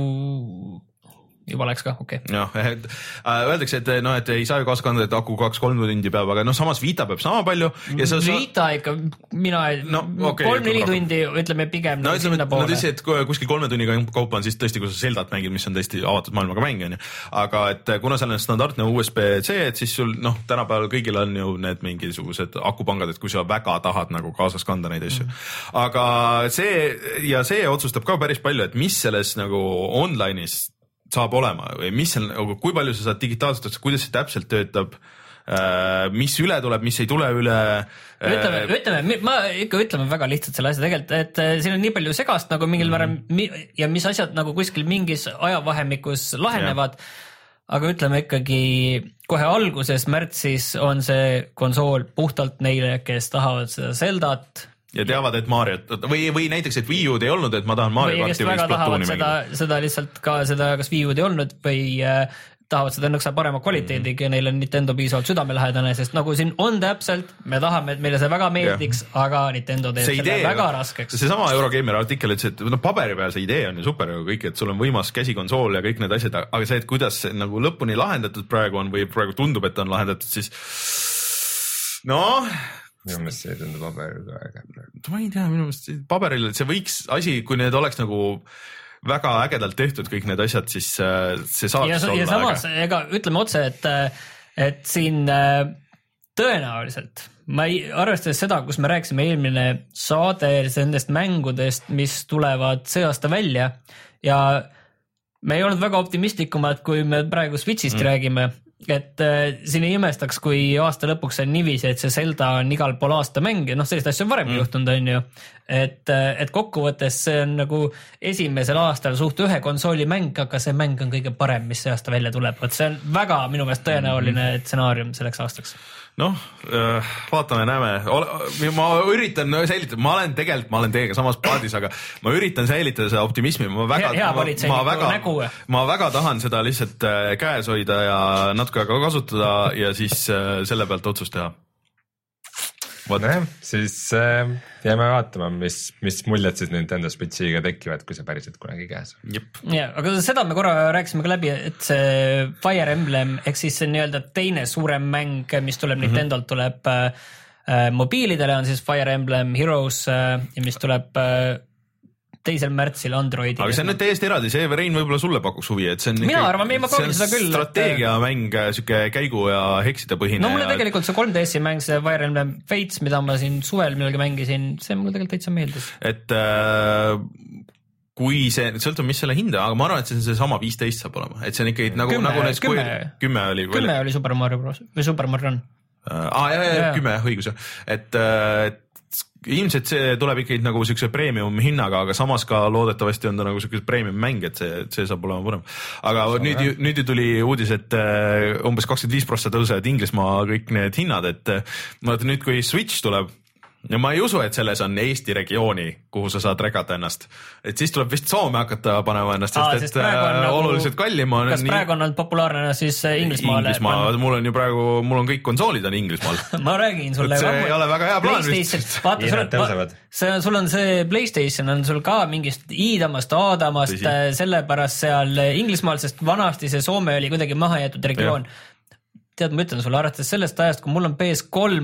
juba läks ka, okei okay.. jah, et äh, öeldakse, et noh, et ei saa ju kaasa kanda, et aku kaks-kolm tundi peab, aga noh, samas Vita peab sama palju ja sa Vita ikka, mina no, okay, kolm-neli tundi, ütleme pigem no, ütleme, sinna poole. No tõsi, et kuskil kolme tunniga kaupa on siis tõesti, kui sa Zeldat mängid, mis on tõesti avatud maailmaga mäng, on ju. Aga et kuna seal on standardne U S B C, et siis sul noh, tänapäeval kõigil on ju need mingisugused akupangad, et kui sa väga tahad nagu kaasas kanda neid asju. Mm. Aga see ja see otsustab ka päris palju, et mis selles nagu online'is saab olema või mis seal, kui palju sa saad digitaalselt, kuidas see täpselt töötab, mis üle tuleb, mis ei tule üle. Ütleme, ütleme, ma ikka ütleme väga lihtsalt selle asja tegelikult, et siin on nii palju segast nagu mingil määral ja mis asjad nagu kuskil mingis ajavahemikus lahenevad, ja. Aga ütleme ikkagi kohe alguses märtsis on see konsool puhtalt neile, kes tahavad seda Zeldat ja teavad, et Mariot või, või näiteks, et Wii U-d ei olnud, et ma tahan Mario karti või Splatooni mängida. Seda lihtsalt ka seda, kas Wii U-d ei olnud või äh, tahavad seda õnneks parema kvaliteediga mm-hmm. ja neil on Nintendo piisavalt südamelähedane, sest nagu siin on täpselt, me tahame, et meile see väga meeldiks, yeah. aga Nintendo teeb see selle idee, väga raskeks. See sama Eurogamer artikkel ütles, et no paberi peal see idee on ju super, kõik, et sul on võimas käsikonsool ja kõik need asjad, aga see, et kuidas see nagu lõpuni lahendatud praegu on või praegu tundub, et on lahendatud, siis noh minu meelest see ei tundu paberil ka äge. Ma ei tea, minu meelest paberil, see võiks asi, kui need oleks nagu väga ägedalt tehtud kõik need asjad, siis see saaks ja, olla ja samas, äge. Ega ütleme otse, et, et siin tõenäoliselt, ma ei arvestades seda, kus me rääkisime eelmine saade nendest mängudest, mis tulevad see aasta välja ja me ei olnud väga optimistlikumad, kui me praegu Switchist mm. räägime, et äh, siin ei imestaks, kui aasta lõpuks on niiviisi, et see Zelda on igal pool aasta mäng ja noh, sellist asja on varem mm. juhtunud, on ju, et, et kokkuvõttes see on nagu esimesel aastal suht ühe konsooli mäng, aga see mäng on kõige parem, mis see aasta välja tuleb, et see on väga minu meelest tõenäoline mm. stsenaarium selleks aastaks. Noh, vaatame, näeme, ma üritan säilitada, ma olen tegelikult, ma olen teiega samas paadis, aga ma üritan säilitada seda optimismi, ma väga, hea, hea ma, ma, väga, ma väga tahan seda lihtsalt käes hoida ja natuke aga kasutada ja siis selle pealt otsust teha. Nojah, siis äh, jääme vaatama, mis, mis muljed siis Nintendo Switchiga tekivad, kui see päriselt kunagi käes on. Ja, aga seda me korra rääkisime ka läbi, et see Fire Emblem, ehk siis see nii-öelda teine suurem mäng, mis tuleb mm-hmm. Nintendolt, tuleb äh, mobiilidele, on siis Fire Emblem Heroes äh, ja mis tuleb äh, teisel märtsil Androidil. Aga see on nüüd täiesti eraldi, see Rein võib-olla sulle pakuks huvi, et see on mina arvan, ma proovin seda küll. Strateegiamäng, süke käigu ja hekside põhine. No mulle tegelikult see kolm D S-i mäng, see Fire Emblem Fates, mida ma siin suvel millalgi mängisin, see mulle tegelikult täitsa meeldis. Et äh, kui see, sõltub mis selle hinda, aga ma arvan, et see on see sama viisteist saab olema, et see on ikkagi nagu, kümme, nagu need kümme, kümme oli. Kümme oli Super Mario Bros. Või Super Mario Run. Aa, ah, jah, jah, kümme, õigus. Et, et ilmselt see tuleb ikkagi nagu siukse premium hinnaga, aga samas ka loodetavasti on ta nagu siukse premium mäng, et see, see saab olema parem. Aga Sama nüüd, ju, nüüd ju tuli uudis, et umbes kakskümmend viis protsenti tõusevad Inglismaa kõik need hinnad, et ma nüüd, kui Switch tuleb, ja ma ei usu, et selles on Eesti regiooni, kuhu sa saad regata ennast. Et siis tuleb vist Soome hakata panema ennast, sest, Aa, sest et nagu, oluliselt kallim on. Kas nii... praegu on olnud populaarne siis Inglismaale? Inglismaa, mul on ju praegu, mul on kõik konsoolid on Inglismaal. ma räägin sulle. See ei ole väga hea plaan vist. Vaata, sul, see, sul on see PlayStation on sul ka mingist iidamast, aadamast, Tõsi. Sellepärast seal Inglismaal, sest vanasti see Soome oli kuidagi maha jäetud regioon. Ja. Tead, ma ütlen sulle, arvates sellest ajast, kui mul on P S kolm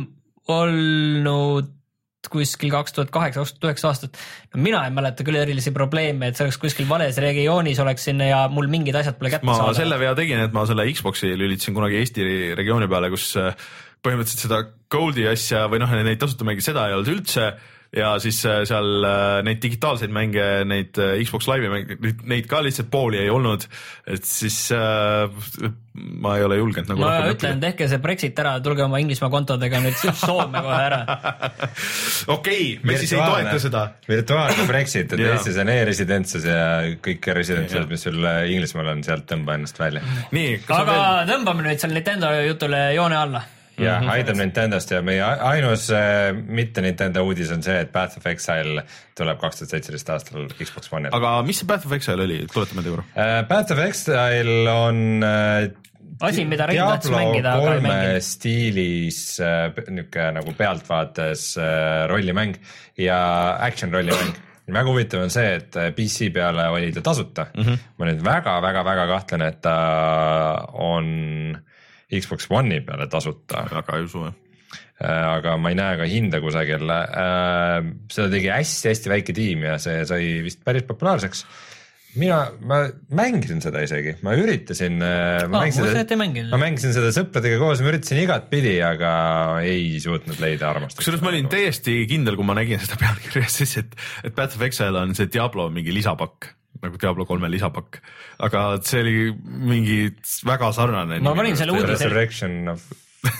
olnud kuskil kaks tuhat kaheksa, kaks tuhat üheksa aastat. No mina ei mäleta küll erilisi probleeme, et see oleks kuskil vales regioonis oleks sinna ja mul mingid asjad pole kätte ma saada. Ma selle vea tegin, et ma selle Xboxi lülitasin kunagi Eesti regiooni peale, kus põhimõtteliselt seda Goldi asja või noh, neid tasuta mänge, seda ei olnud üldse ja siis seal neid digitaalseid mänge, neid Xbox Live'i mänge, neid ka lihtsalt pooli ei olnud, et siis äh, ma ei ole julgenud nagu ma ütlen, tehke see Brexit ära, tulge oma Inglismaa kontodega nüüd Soome kohe ära. Okei, okay, me siis ei toeta seda. Virtuaalne Brexit, et Eestis on e-residentsus ja kõik residentsused, mis sul Inglismaal on, sealt tõmba ennast välja. Nii, aga veel... tõmbame nüüd seal Nintendo jutule joone alla. Ja mm-hmm. aitab Nintendost ja meie ainus äh, mitte Nintendo uudis on see, et Path of Exile tuleb kaks tuhat seitseteist aastal Xbox One'il. Aga mis see Path of Exile oli? Tuletame tegur. Uh, Path of Exile on uh, asi, mida Rein tahtis mängida, aga ei mängida. Stiilis uh, niuke nagu pealtvaates uh, rollimäng ja action rollimäng. Väga huvitav on see, et P C peale oli ta tasuta. Mm-hmm. Ma nüüd väga-väga-väga kahtlen, et ta on Xbox One'i peale tasuta. Väga ei usu, jah. Aga ma ei näe ka hinda kusagil. Seda tegi hästi-hästi väike tiim ja see sai vist päris populaarseks. Mina, ma mängisin seda isegi, ma üritasin, ma, ah, mängisin, seda, ma mängisin seda sõpradega koos, ma üritasin igat pidi, aga ei suutnud leida armastust. Kusjuures ma olin täiesti kindel, kui ma nägin seda pealkirja, siis et, et Path of Exile on see Diablo mingi lisapakk. Nagu Diablo kolme lisapakk, aga see oli mingi väga sarnane. Ma panin selle uudise. Resurrection of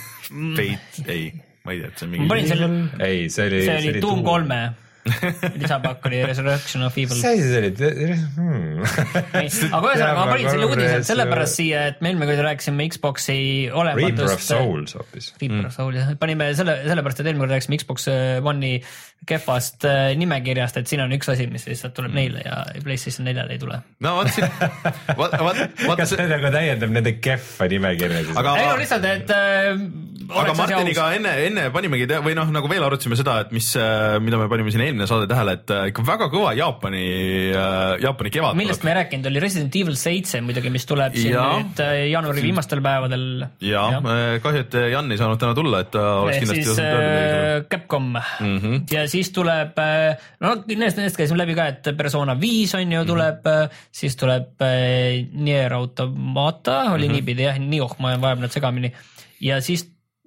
Fate, ei, ma ei tea, et see on mingi. Ma panin selle, ei, see oli, see oli Doom kolme. Lisapakk oli Resurrection of Evil. See siis oli hmm. Aga ühesõnaga ma panin selle uudise sellepärast siia, et meil me kui rääkisime Xboxi olematust Reaper of Souls hoopis Reaper of Souls, jah. Panime selle, sellepärast, et eelmine kord rääkisime Xbox One'i kehvast nimekirjast, et siin on üks asi, mis lihtsalt tuleb neile ja PlayStation neljale ei tule. No vaat siin vaat, vaat, vaat, kas see nagu täiendab nende kehva nimekirja siis? Aga, ei no lihtsalt, et äh, aga Martiniga enne, enne panimegi te, või noh, nagu veel arutasime seda, et mis, mida me panime siin eelmine saade tähele, et ikka väga kõva Jaapani, Jaapani kevad. Millest me rääkinud oli Resident Evil seitse muidugi, mis tuleb siin ja. Nüüd jaanuari viimastel päevadel. Ja, ja. Kahju, et Jan ei saanud täna tulla, et ta oleks kindlasti siis äh, Capcom mm-hmm. ja siis tuleb, no nendest, nendest käisime läbi ka, et Persona viis on ju tuleb mm-hmm. siis tuleb äh, Nier Automata, oli mm-hmm. niipidi jah, Nioh, ma vajab nad segamini ja siis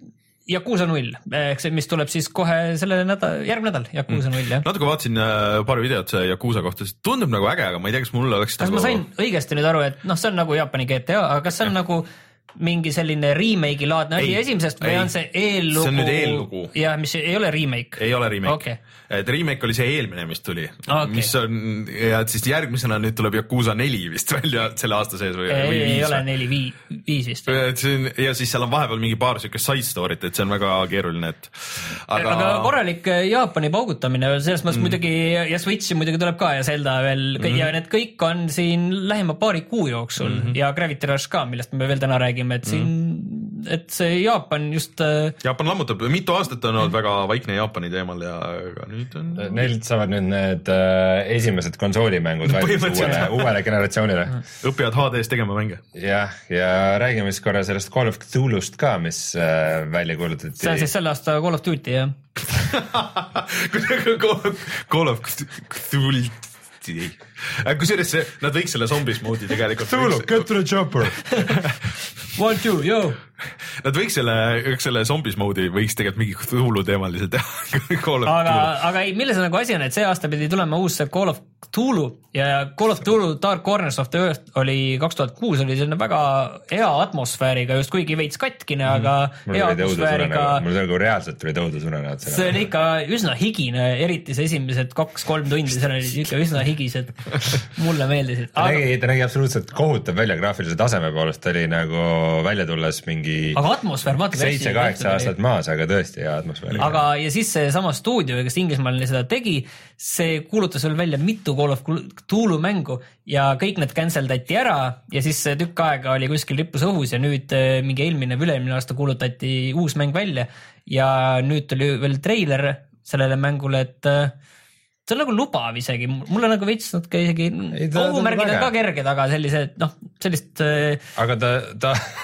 Yakuza null, ehk see, mis tuleb siis kohe selle nädal, järgmine nädal, Yakuza null, jah. Natuke vaatasin äh, paari videot Yakuza kohta, see tundub nagu äge, aga ma ei tea, kas mulle oleks kas nagu... ma sain õigesti nüüd aru, et noh, see on nagu Jaapani G T A, aga kas see on ja. Nagu mingi selline remake'i laadne asi esimesest või ei, on see eellugu? See on nüüd eellugu. Ja mis ei ole remake? Ei ole remake. Okay. Et remake oli see eelmine, mis tuli. Okay. Mis on, ja siis järgmisena nüüd tuleb Yakuza neli vist välja selle aasta sees või, ei, või viis. Ei ole neli, vii, viis vist. Ja siis seal on vahepeal mingi paar sükest side story't, et see on väga keeruline, et aga, aga korralik Jaapani paugutamine, sellest mõttes mm. muidugi ja Switchi muidugi tuleb ka ja Zelda veel mm. ja need kõik on siin lähima paari kuu jooksul mm-hmm. ja Gravity Rush ka, millest me veel täna räägime, et siin mm. et see Jaapan just Jaapan lammutab, mitu aastat on olnud mm. väga vaikne Jaapani teemal ja nüüd on neilt saavad nüüd need äh, esimesed konsoolimängud valmis uuele, uuele generatsioonile. Õppivad H D-s tegema mänge. Jah, ja räägime siis korra sellest Call of Cthulhu'st ka, mis äh, välja kuulutati. See on siis selle aasta Call of Duty, jah. Call of Cthulhu kusjuures see, nad võiks selle zombis moodi tegelikult Cthulhu, get to the chopper one, two, yo nad võiks selle, selle zombis moodi võiks tegelikult mingi Cthulhu teemaliselt teha aga, aga ei, milles nagu asi on, et see aasta pidi tulema uus Call of Cthulhu ja Call of Cthulhu Dark Corners of the Earth oli kaks tuhat kuus, oli selline väga hea atmosfääriga, just kuigi veits katkine, aga mm. hea atmosfääriga mul nagu reaalselt tuli tõudusunenäod see oli ikka üsna higine, eriti see esimesed kaks-kolm tundi, seal oli ikka üsna higised mulle meeldisid. ta aga... nägi, ta nägi absoluutselt kohutav välja graafilise taseme poolest, oli nagu välja tulles mingi aga atmosfäär, seitse-kaheksa aastat maas, aga tõesti hea atmosfäär. Aga ja siis see sama stuudio, kes Inglismaal seda tegi, see kuulutas veel välja mitu Call of Cthulhu mängu ja kõik need canceldati ära ja siis tükk aega oli kuskil rippus õhus ja nüüd mingi eelmine või üle-eelmine aasta kuulutati uus mäng välja ja nüüd tuli veel treiler sellele mängule, et see on nagu lubav isegi, mulle nagu veits natuke isegi ohumärgid on ka kerged, aga sellised, noh, sellist aga ta, ta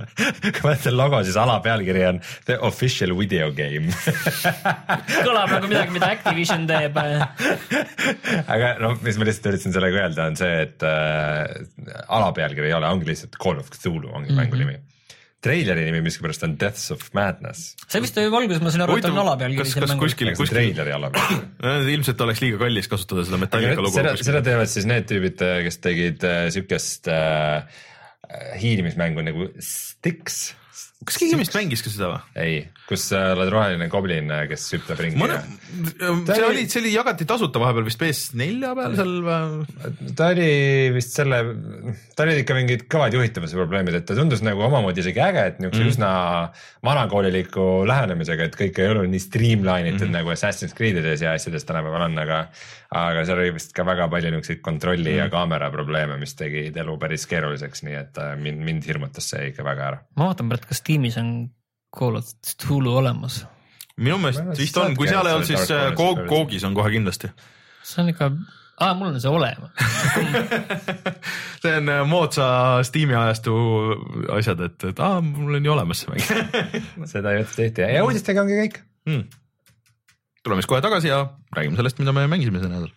kui vaata logo, siis alapealkiri on The Official Video Game. Kõlab nagu midagi, mida Activision teeb. Aga no, mis ma lihtsalt üritasin sellega öelda, on see, et äh, alapealkiri ei ole, ongi lihtsalt Call of Cthulhu ongi mm-hmm. mängu nimi. Traileri nimi miskipärast on Deaths of Madness. See vist valgus, ma sain aru, et on alapealkiri. Kas, kas kuskil, kuskil traileri alapealkiri? ilmselt oleks liiga kallis kasutada seda Metallica logo. Seda, seda teevad siis need tüübid, kes tegid äh, sükest äh, hiilimismängu nagu Styx. Kas keegi meist mängis ka seda või? Ei, kus äh, oled roheline goblin, kes hüptab ringi. Mõne, see, oli, see oli jagati tasuta vahepeal vist P S nelja peal seal või? Ta oli vist selle, ta oli ikka mingid kõvad juhitamise probleemid, et ta tundus nagu omamoodi isegi äge, et niisuguse mm. üsna vanakooliliku lähenemisega, et kõik ei olnud nii streamline'itud mm. nagu Assassin's Creedides ja asjades tänapäeval on, aga, aga seal oli vist ka väga palju niisuguseid kontrolli mm. ja kaamera probleeme, mis tegid elu päris keeruliseks, nii et mind, mind hirmutas see ikka väga ära. Ma vaatan pärast, kas tiimis on Call of Cthulhu olemas. Minu meelest vist on, kui seal ei olnud, siis Koogis on kohe kindlasti. See on ikka, aa, mul on see olemas. See on moodsa Steam'i ajastu asjad, et, et aa, mul on ju olemas see mäng. Seda ei võtta tehti ja uudistega ongi kõik. Hmm. Tuleme siis kohe tagasi ja räägime sellest, mida me mängisime see nädal.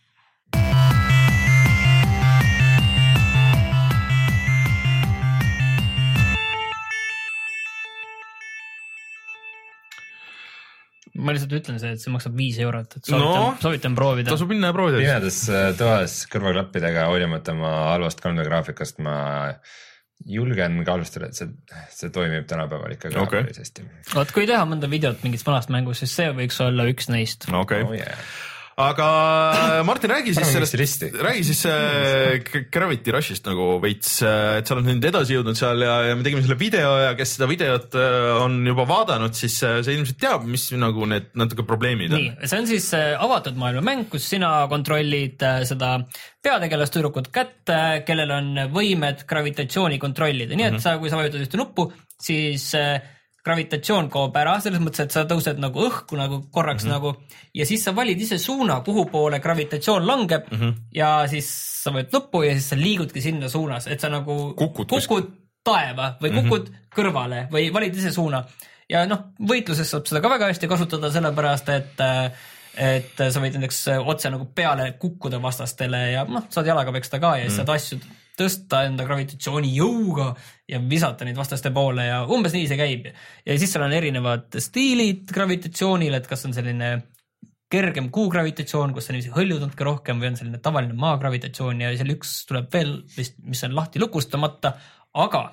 Ma lihtsalt ütlen see, et see maksab viis eurot, et soovitan, no, soovitan proovida. Tasub minna ja proovida. Pimedas toas kõrvaklappidega hoolimata ma halvast kolm D graafikast ma julgen kaalustada, et see, see toimib tänapäeval ikka ka okay. hästi. Oot, kui teha mõnda videot mingist vanast mängus, siis see võiks olla üks neist. Okay. Oh, yeah. Aga Martin, räägi siis sellest, räägi siis äh, Gravity Rushist nagu veits, et sa oled nüüd edasi jõudnud seal ja, ja me tegime selle video ja kes seda videot äh, on juba vaadanud, siis äh, see ilmselt teab, mis nagu need natuke probleemid on. Nii, see on siis äh, avatud maailma mäng, kus sina kontrollid äh, seda peategelast tüdrukut kätt, äh, kellel on võimed gravitatsiooni kontrollida. Nii et mm-hmm. sa, kui sa vajutad ühte nuppu, siis äh, gravitatsioon koob ära, selles mõttes, et sa tõused nagu õhku nagu korraks mm-hmm. nagu ja siis sa valid ise suuna, kuhu poole gravitatsioon langeb mm-hmm. ja siis sa võid nuppu ja siis sa liigudki sinna suunas, et sa nagu kukud, kukud taeva või kukud mm-hmm. kõrvale või valid ise suuna. Ja noh, võitluses saab seda ka väga hästi kasutada, sellepärast, et, et sa võid näiteks otse nagu peale kukkuda vastastele ja noh, saad jalaga peksta ka ja siis mm-hmm. saad asju tõsta enda gravitatsiooni jõuga ja visata neid vastaste poole ja umbes nii see käib. Ja siis seal on erinevad stiilid gravitatsioonil, et kas on selline kergem kuu gravitatsioon, kus on hõljud natuke rohkem või on selline tavaline maa gravitatsioon ja seal üks tuleb veel, mis on lahti lukustamata, aga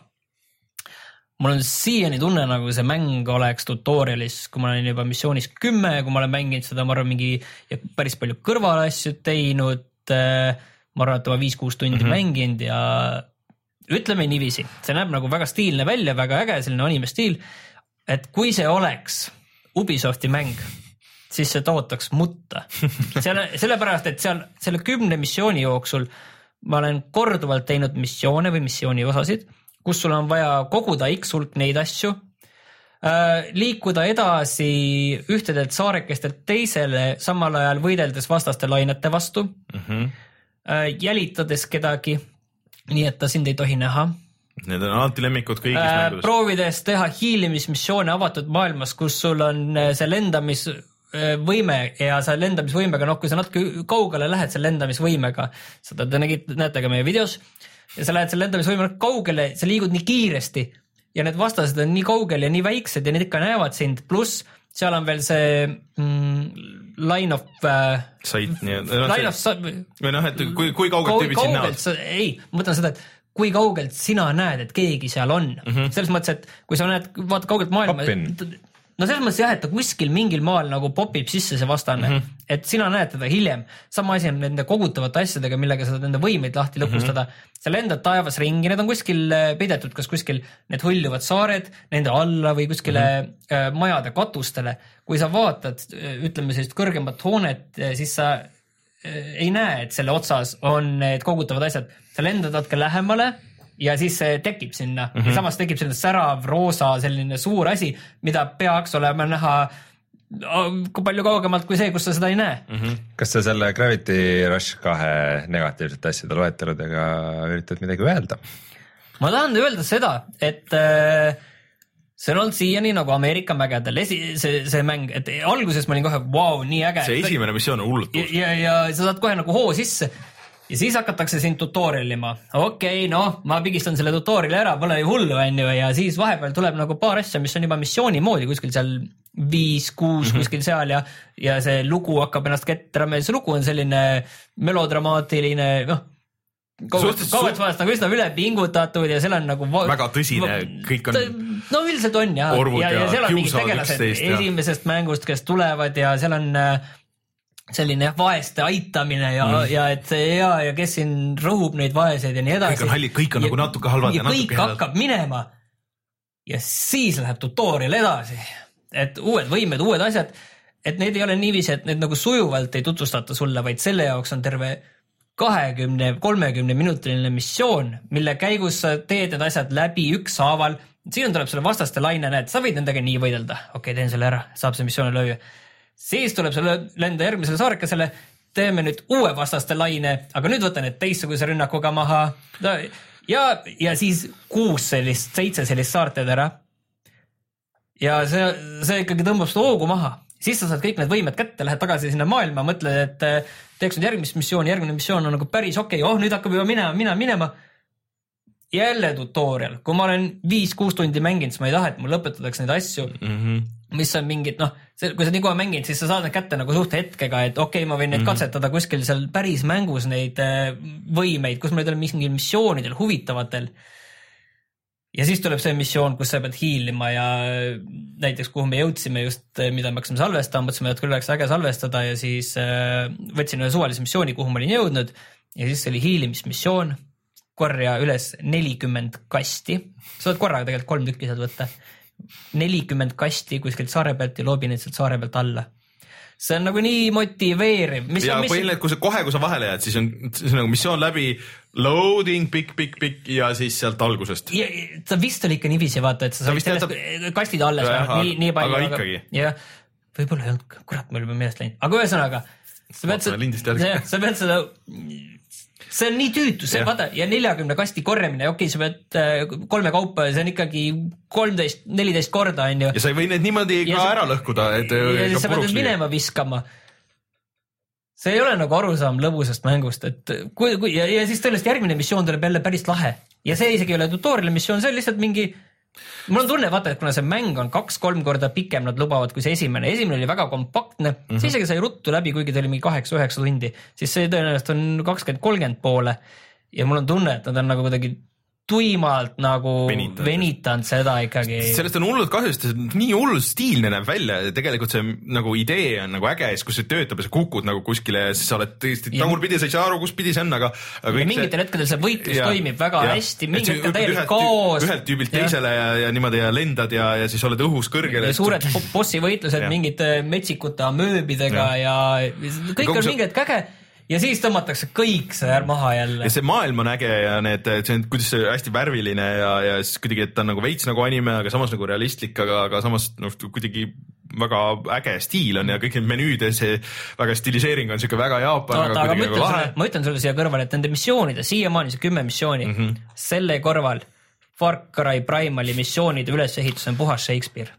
mul on siiani tunne, nagu see mäng oleks tutorialis, kui ma olen juba missioonis kümme, kui ma olen mänginud seda, ma arvan, mingi ja päris palju kõrvalasju teinud, ma arvan, et oma viis-kuus tundi mm-hmm. mänginud ja ütleme niiviisi, see näeb nagu väga stiilne välja, väga äge, selline anime stiil, et kui see oleks Ubisofti mäng, siis see tootaks mutta. Selle, sellepärast, et seal selle kümne missiooni jooksul ma olen korduvalt teinud missioone või missiooni osasid, kus sul on vaja koguda X hulk neid asju, liikuda edasi ühtedelt saarekestelt teisele, samal ajal võideldes vastaste lainete vastu, mm-hmm. jälitades kedagi, nii et ta sind ei tohi näha. Need on alati lemmikud kõigis mängudes. Proovides teha hiilimismissioone avatud maailmas, kus sul on see lendamisvõime ja sa lendamisvõimega, noh, kui sa natuke kaugele lähed selle lendamisvõimega, seda te näete ka meie videos, ja sa lähed selle lendamisvõimega kaugele, sa liigud nii kiiresti ja need vastased on nii kaugel ja nii väiksed ja need ikka näevad sind, pluss seal on veel see mm, line of äh, Sight, nii, line of sa, või noh, et kui, kui kaugelt kaug, tüübid sind näevad? Ei, ma mõtlen seda, et kui kaugelt sina näed, et keegi seal on. Mm-hmm. Selles mõttes, et kui sa näed, vaata kaugelt maailma, no selles mõttes jah, et ta kuskil mingil maal nagu popib sisse see vastane, mm-hmm. et sina näed teda hiljem. Sama asi on nende kogutavate asjadega, millega sa nende võimeid lahti lõpustada. Mm-hmm. Sa lendad taevas ringi, need on kuskil peidetud, kas kuskil need hõljuvad saared, nende alla või kuskile mm-hmm. majade katustele. Kui sa vaatad, ütleme sellist kõrgemat hoonet, siis sa ei näe, et selle otsas on need kogutavad asjad. Sa lendad natuke lähemale ja siis see tekib sinna. Mm-hmm. Ja samas tekib selline särav, roosa, selline suur asi, mida peaks olema näha kui palju kaugemalt kui see, kus sa seda ei näe. Mm-hmm. Kas sa selle Gravity Rush kahe negatiivsete asjade loeteludega üritad midagi öelda? ma tahan öelda seda, et äh, see on olnud siiani nagu Ameerika mägedel esi, see, see mäng, et alguses ma olin kohe, vau, nii äge. See esimene missioon on hullult. Ja, ja, ja sa saad kohe nagu hoo sisse ja siis hakatakse sind tutorialima. Okei, okay, noh, ma pigistan selle tutoriali ära, pole ju hullu, on ju, ja siis vahepeal tuleb nagu paar asja, mis on juba missiooni moodi kuskil seal viis, kuus mm-hmm. kuskil seal ja, ja see lugu hakkab ennast kettrama ja see lugu on selline melodramaatiline, noh, kauget vahest nagu üsna üle pingutatud ja seal on nagu väga tõsine, kõik on no üldiselt on ja, ja, ja seal on mingid tegelased esimesest mängust, kes tulevad ja seal on selline vaeste aitamine ja mm., ja et ja, ja kes siin rõhub neid vaeseid ja nii edasi. Kõik on, halli, kõik on ja, nagu natuke halvad ja, ja kõik natuke hakkab minema ja siis läheb tutorial edasi, et uued võimed, uued asjad, et need ei ole niiviisi, et need nagu sujuvalt ei tutvustata sulle, vaid selle jaoks on terve kahekümne, kolmekümne minutiline missioon, mille käigus sa teed need asjad läbi ükshaaval. Siin tuleb selle vastaste laine, näed, sa võid nendega nii võidelda. Okei, okay, teen selle ära, saab see missiooni lööja. Siis tuleb selle lenda järgmisele saarekesele, teeme nüüd uue vastaste laine, aga nüüd võta need teistsuguse rünnakuga maha. Ja, ja siis kuus sellist, seitse sellist saarted ära. Ja see, see ikkagi tõmbab seda hoogu maha. Siis sa saad kõik need võimed kätte, lähed tagasi sinna maailma, mõtled, et teeks nüüd järgmist missiooni, järgmine missioon on nagu päris okei, okay, oh nüüd hakkab juba minema, minema, minema. Jälle tutorial, kui ma olen viis kuus tundi mänginud, siis ma ei taha, et mul lõpetatakse neid asju, mm-hmm. mis on mingid, noh, kui sa nii kohe mänginud, siis sa saad need kätte nagu suht hetkega, et okei okay,, ma võin neid mm-hmm. katsetada kuskil seal päris mängus neid võimeid, kus ma neid olen mingil missioonidel, huvitavatel. Ja siis tuleb see missioon, kus sa pead hiilima ja näiteks kuhu me jõudsime just, mida me hakkasime salvestama, mõtlesime, et küll oleks äge salvestada ja siis võtsin ühe suvalise missiooni, kuhu ma olin jõudnud ja siis oli hiilimismissioon, korja üles nelikümmend kasti, sa saad korraga tegelikult kolm tükki saad võtta, nelikümmend kasti kuskilt saare pealt ja loobi neid sealt saare pealt alla. See on nagu nii motiveeriv. Mis ja on, mis... põhiliselt, kui sa kohe, kui sa vahele jääd, siis on, siis on nagu missioon läbi, loading, pikk, pikk, pikk ja siis sealt algusest. Ja, ta vist oli ikka niiviisi, vaata, et sa said sellest jätab... kastid alles, ja, nii, nii palju. Aga ikkagi. Ja võib-olla ei olnud, kurat, meil juba meelest läinud. Aga ühesõnaga, sa pead, seda, sa pead seda, see on nii tüütu, see ja. Vaata, ja neljakümne kasti korjamine, okei, sa pead kolme kaupa, see on ikkagi kolmteist, neliteist korda, on ju. Ja sa ei või need niimoodi ka ära lõhkuda, et ja siis sa pead minema viskama. See ei ole nagu arusaam lõbusast mängust, et kui, kui, ja, ja siis tõenäoliselt järgmine missioon tuleb jälle päris lahe. Ja see isegi ei ole tutorial missioon, see on lihtsalt mingi mul on tunne, vaata, et kuna see mäng on kaks-kolm korda pikem, nad lubavad kui see esimene. Esimene oli väga kompaktne, mm-hmm. siis isegi sai ruttu läbi, kuigi ta oli mingi kaheksa-üheksa tundi, siis see tõenäoliselt on kakskümmend kolmkümmend poole ja mul on tunne, et nad on nagu kuidagi tuimalt nagu venitanud, venitanud seda ikkagi. Sellest on hullult kahju, sest nii hullult stiilne näeb välja ja tegelikult see nagu idee on nagu äge, kus see töötab ja sa kukud nagu kuskile ja siis sa oled tõesti tagurpidi, sa ei saa aru, kus pidi see on, aga, aga mingitel see... hetkedel see võitlus ja, toimib väga ja, hästi, mingid hetkel täielik kaos. Ühelt tüübilt teisele ja, ja niimoodi ja lendad ja, ja siis oled õhus kõrgel. Ja suured bossi võitlused mingite metsikute amööbidega ja, ja kõik on mingi hetk äge. Ja siis tõmmatakse kõik see maha jälle. Ja see maailm on äge ja need, see on kuidas see hästi värviline ja, ja siis kuidagi, et ta on nagu veits nagu anime, aga samas nagu realistlik, aga, aga samas no, kuidagi väga äge stiil on ja kõik need menüüd ja see väga stiliseering on siuke väga Jaapan. No, aga ma ütlen, nagu sulle, ma ütlen sulle siia kõrval, et nende missioonide, siiamaani see kümme missiooni, mm-hmm. selle kõrval Far Cry Primali missioonide ülesehitus on puhas Shakespeare.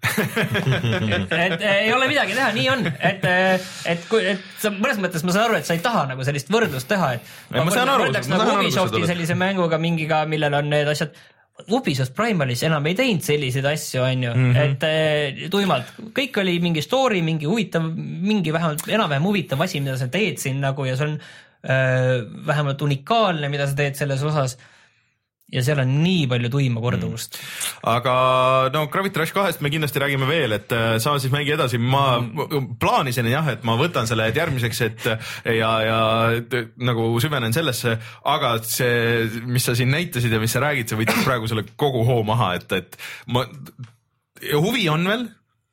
et, et ei ole midagi teha, nii on. Et, et, kui, et sa, mõnes mõttes ma saan aru, et sa ei taha nagu sellist võrdlust teha. Et ma, ma saan aru. Võrdaks nagu Ubisofti sellise mänguga mingiga, millel on need asjad. Ubisoft Primalis enam ei teinud selliseid asju, on ju. Mm-hmm. Et tuimalt, kõik oli mingi story, mingi huvitav, mingi vähemalt enam-vähem huvitav asi, mida sa teed siin nagu ja see on äh, vähemalt unikaalne, mida sa teed selles osas. Ja seal on nii palju tuima korduvust. Mm. Aga no Gravity Rush kahest me kindlasti räägime veel, et saa siis mängi edasi. Ma mm. plaanisin jah, et ma võtan selle järgmiseks, et ja, ja nagu süvenen sellesse, aga see, mis sa siin näitasid ja mis sa räägid, see võitis praegu selle kogu hoo maha, et, et ma, huvi on veel.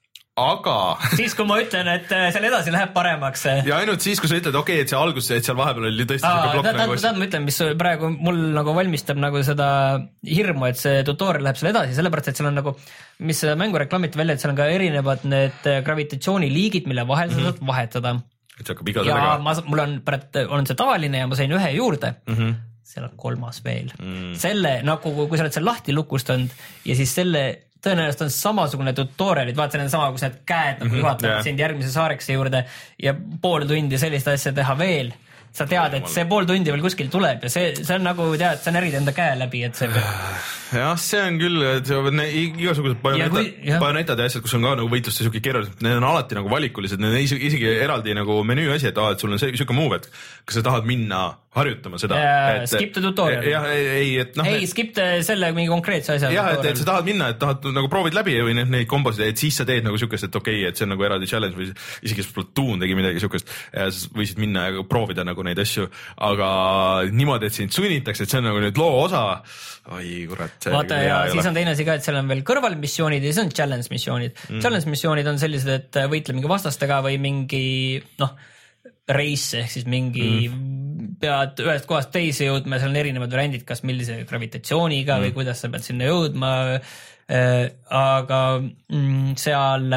Aga siis, kui ma ütlen, et seal edasi läheb paremaks. Ja ainult siis, kui sa ütled, okei, okay, et see algus, et seal vahepeal oli tõesti Aa, plokk nagu... Tähendab, ma ütlen, mis praegu mul nagu valmistab nagu seda hirmu, et see tutorial läheb seal edasi, sellepärast, et seal on nagu, mis mängu reklamiti välja, et seal on ka erinevad need gravitatsiooniliigid, mille vahel sa saad vahetada. Et see hakkab iga ja ma, mul on, pärast, on see tavaline ja ma sain ühe juurde. Mm-hmm. seal on kolmas veel mm.. selle nagu, kui sa oled seal lahti lukustanud ja siis selle tõenäoliselt on samasugune tutorialid, vaata see on sama, kus need käed nagu juhatavad yeah. sind järgmise saarekse juurde ja pool tundi sellist asja teha veel. Sa tead, et see pool tundi veel kuskil tuleb ja see, see on nagu tead, sa närid enda käe läbi, et see jah, see on küll, et igasugused bajonetad ja asjad, kus on ka nagu võitluste siuke keerulised, need on alati nagu valikulised, need on isegi eraldi nagu menüü asi, et, aa, et sul on siuke move, et kas sa tahad minna harjutama seda. Yeah, skip the tutorial. Jah, ei, et noh. Ei, skip the selle mingi konkreetse asja. Jah, et, et sa tahad minna, et tahad nagu proovid läbi või neid, neid kombosid, et siis sa teed nagu siukest, et okei, okay, et see on nagu eraldi challenge või isegi Splatoon tegi midagi siukest ja sa võisid minna ja proovida nagu neid asju, aga niimoodi, et sind sunnitakse, et see on nagu nüüd loo osa. Oi, kurat. Vaata ja siis on teine asi ka, et seal on veel kõrvalmissioonid ja siis on challenge missioonid. Mm. Challenge missioonid on sellised, et võitle mingi vastastega või mingi noh, reis ehk siis mingi mm. pead ühest kohast teise jõudma, seal on erinevad variandid, kas millise gravitatsiooniga mm. või kuidas sa pead sinna jõudma äh, aga mm, seal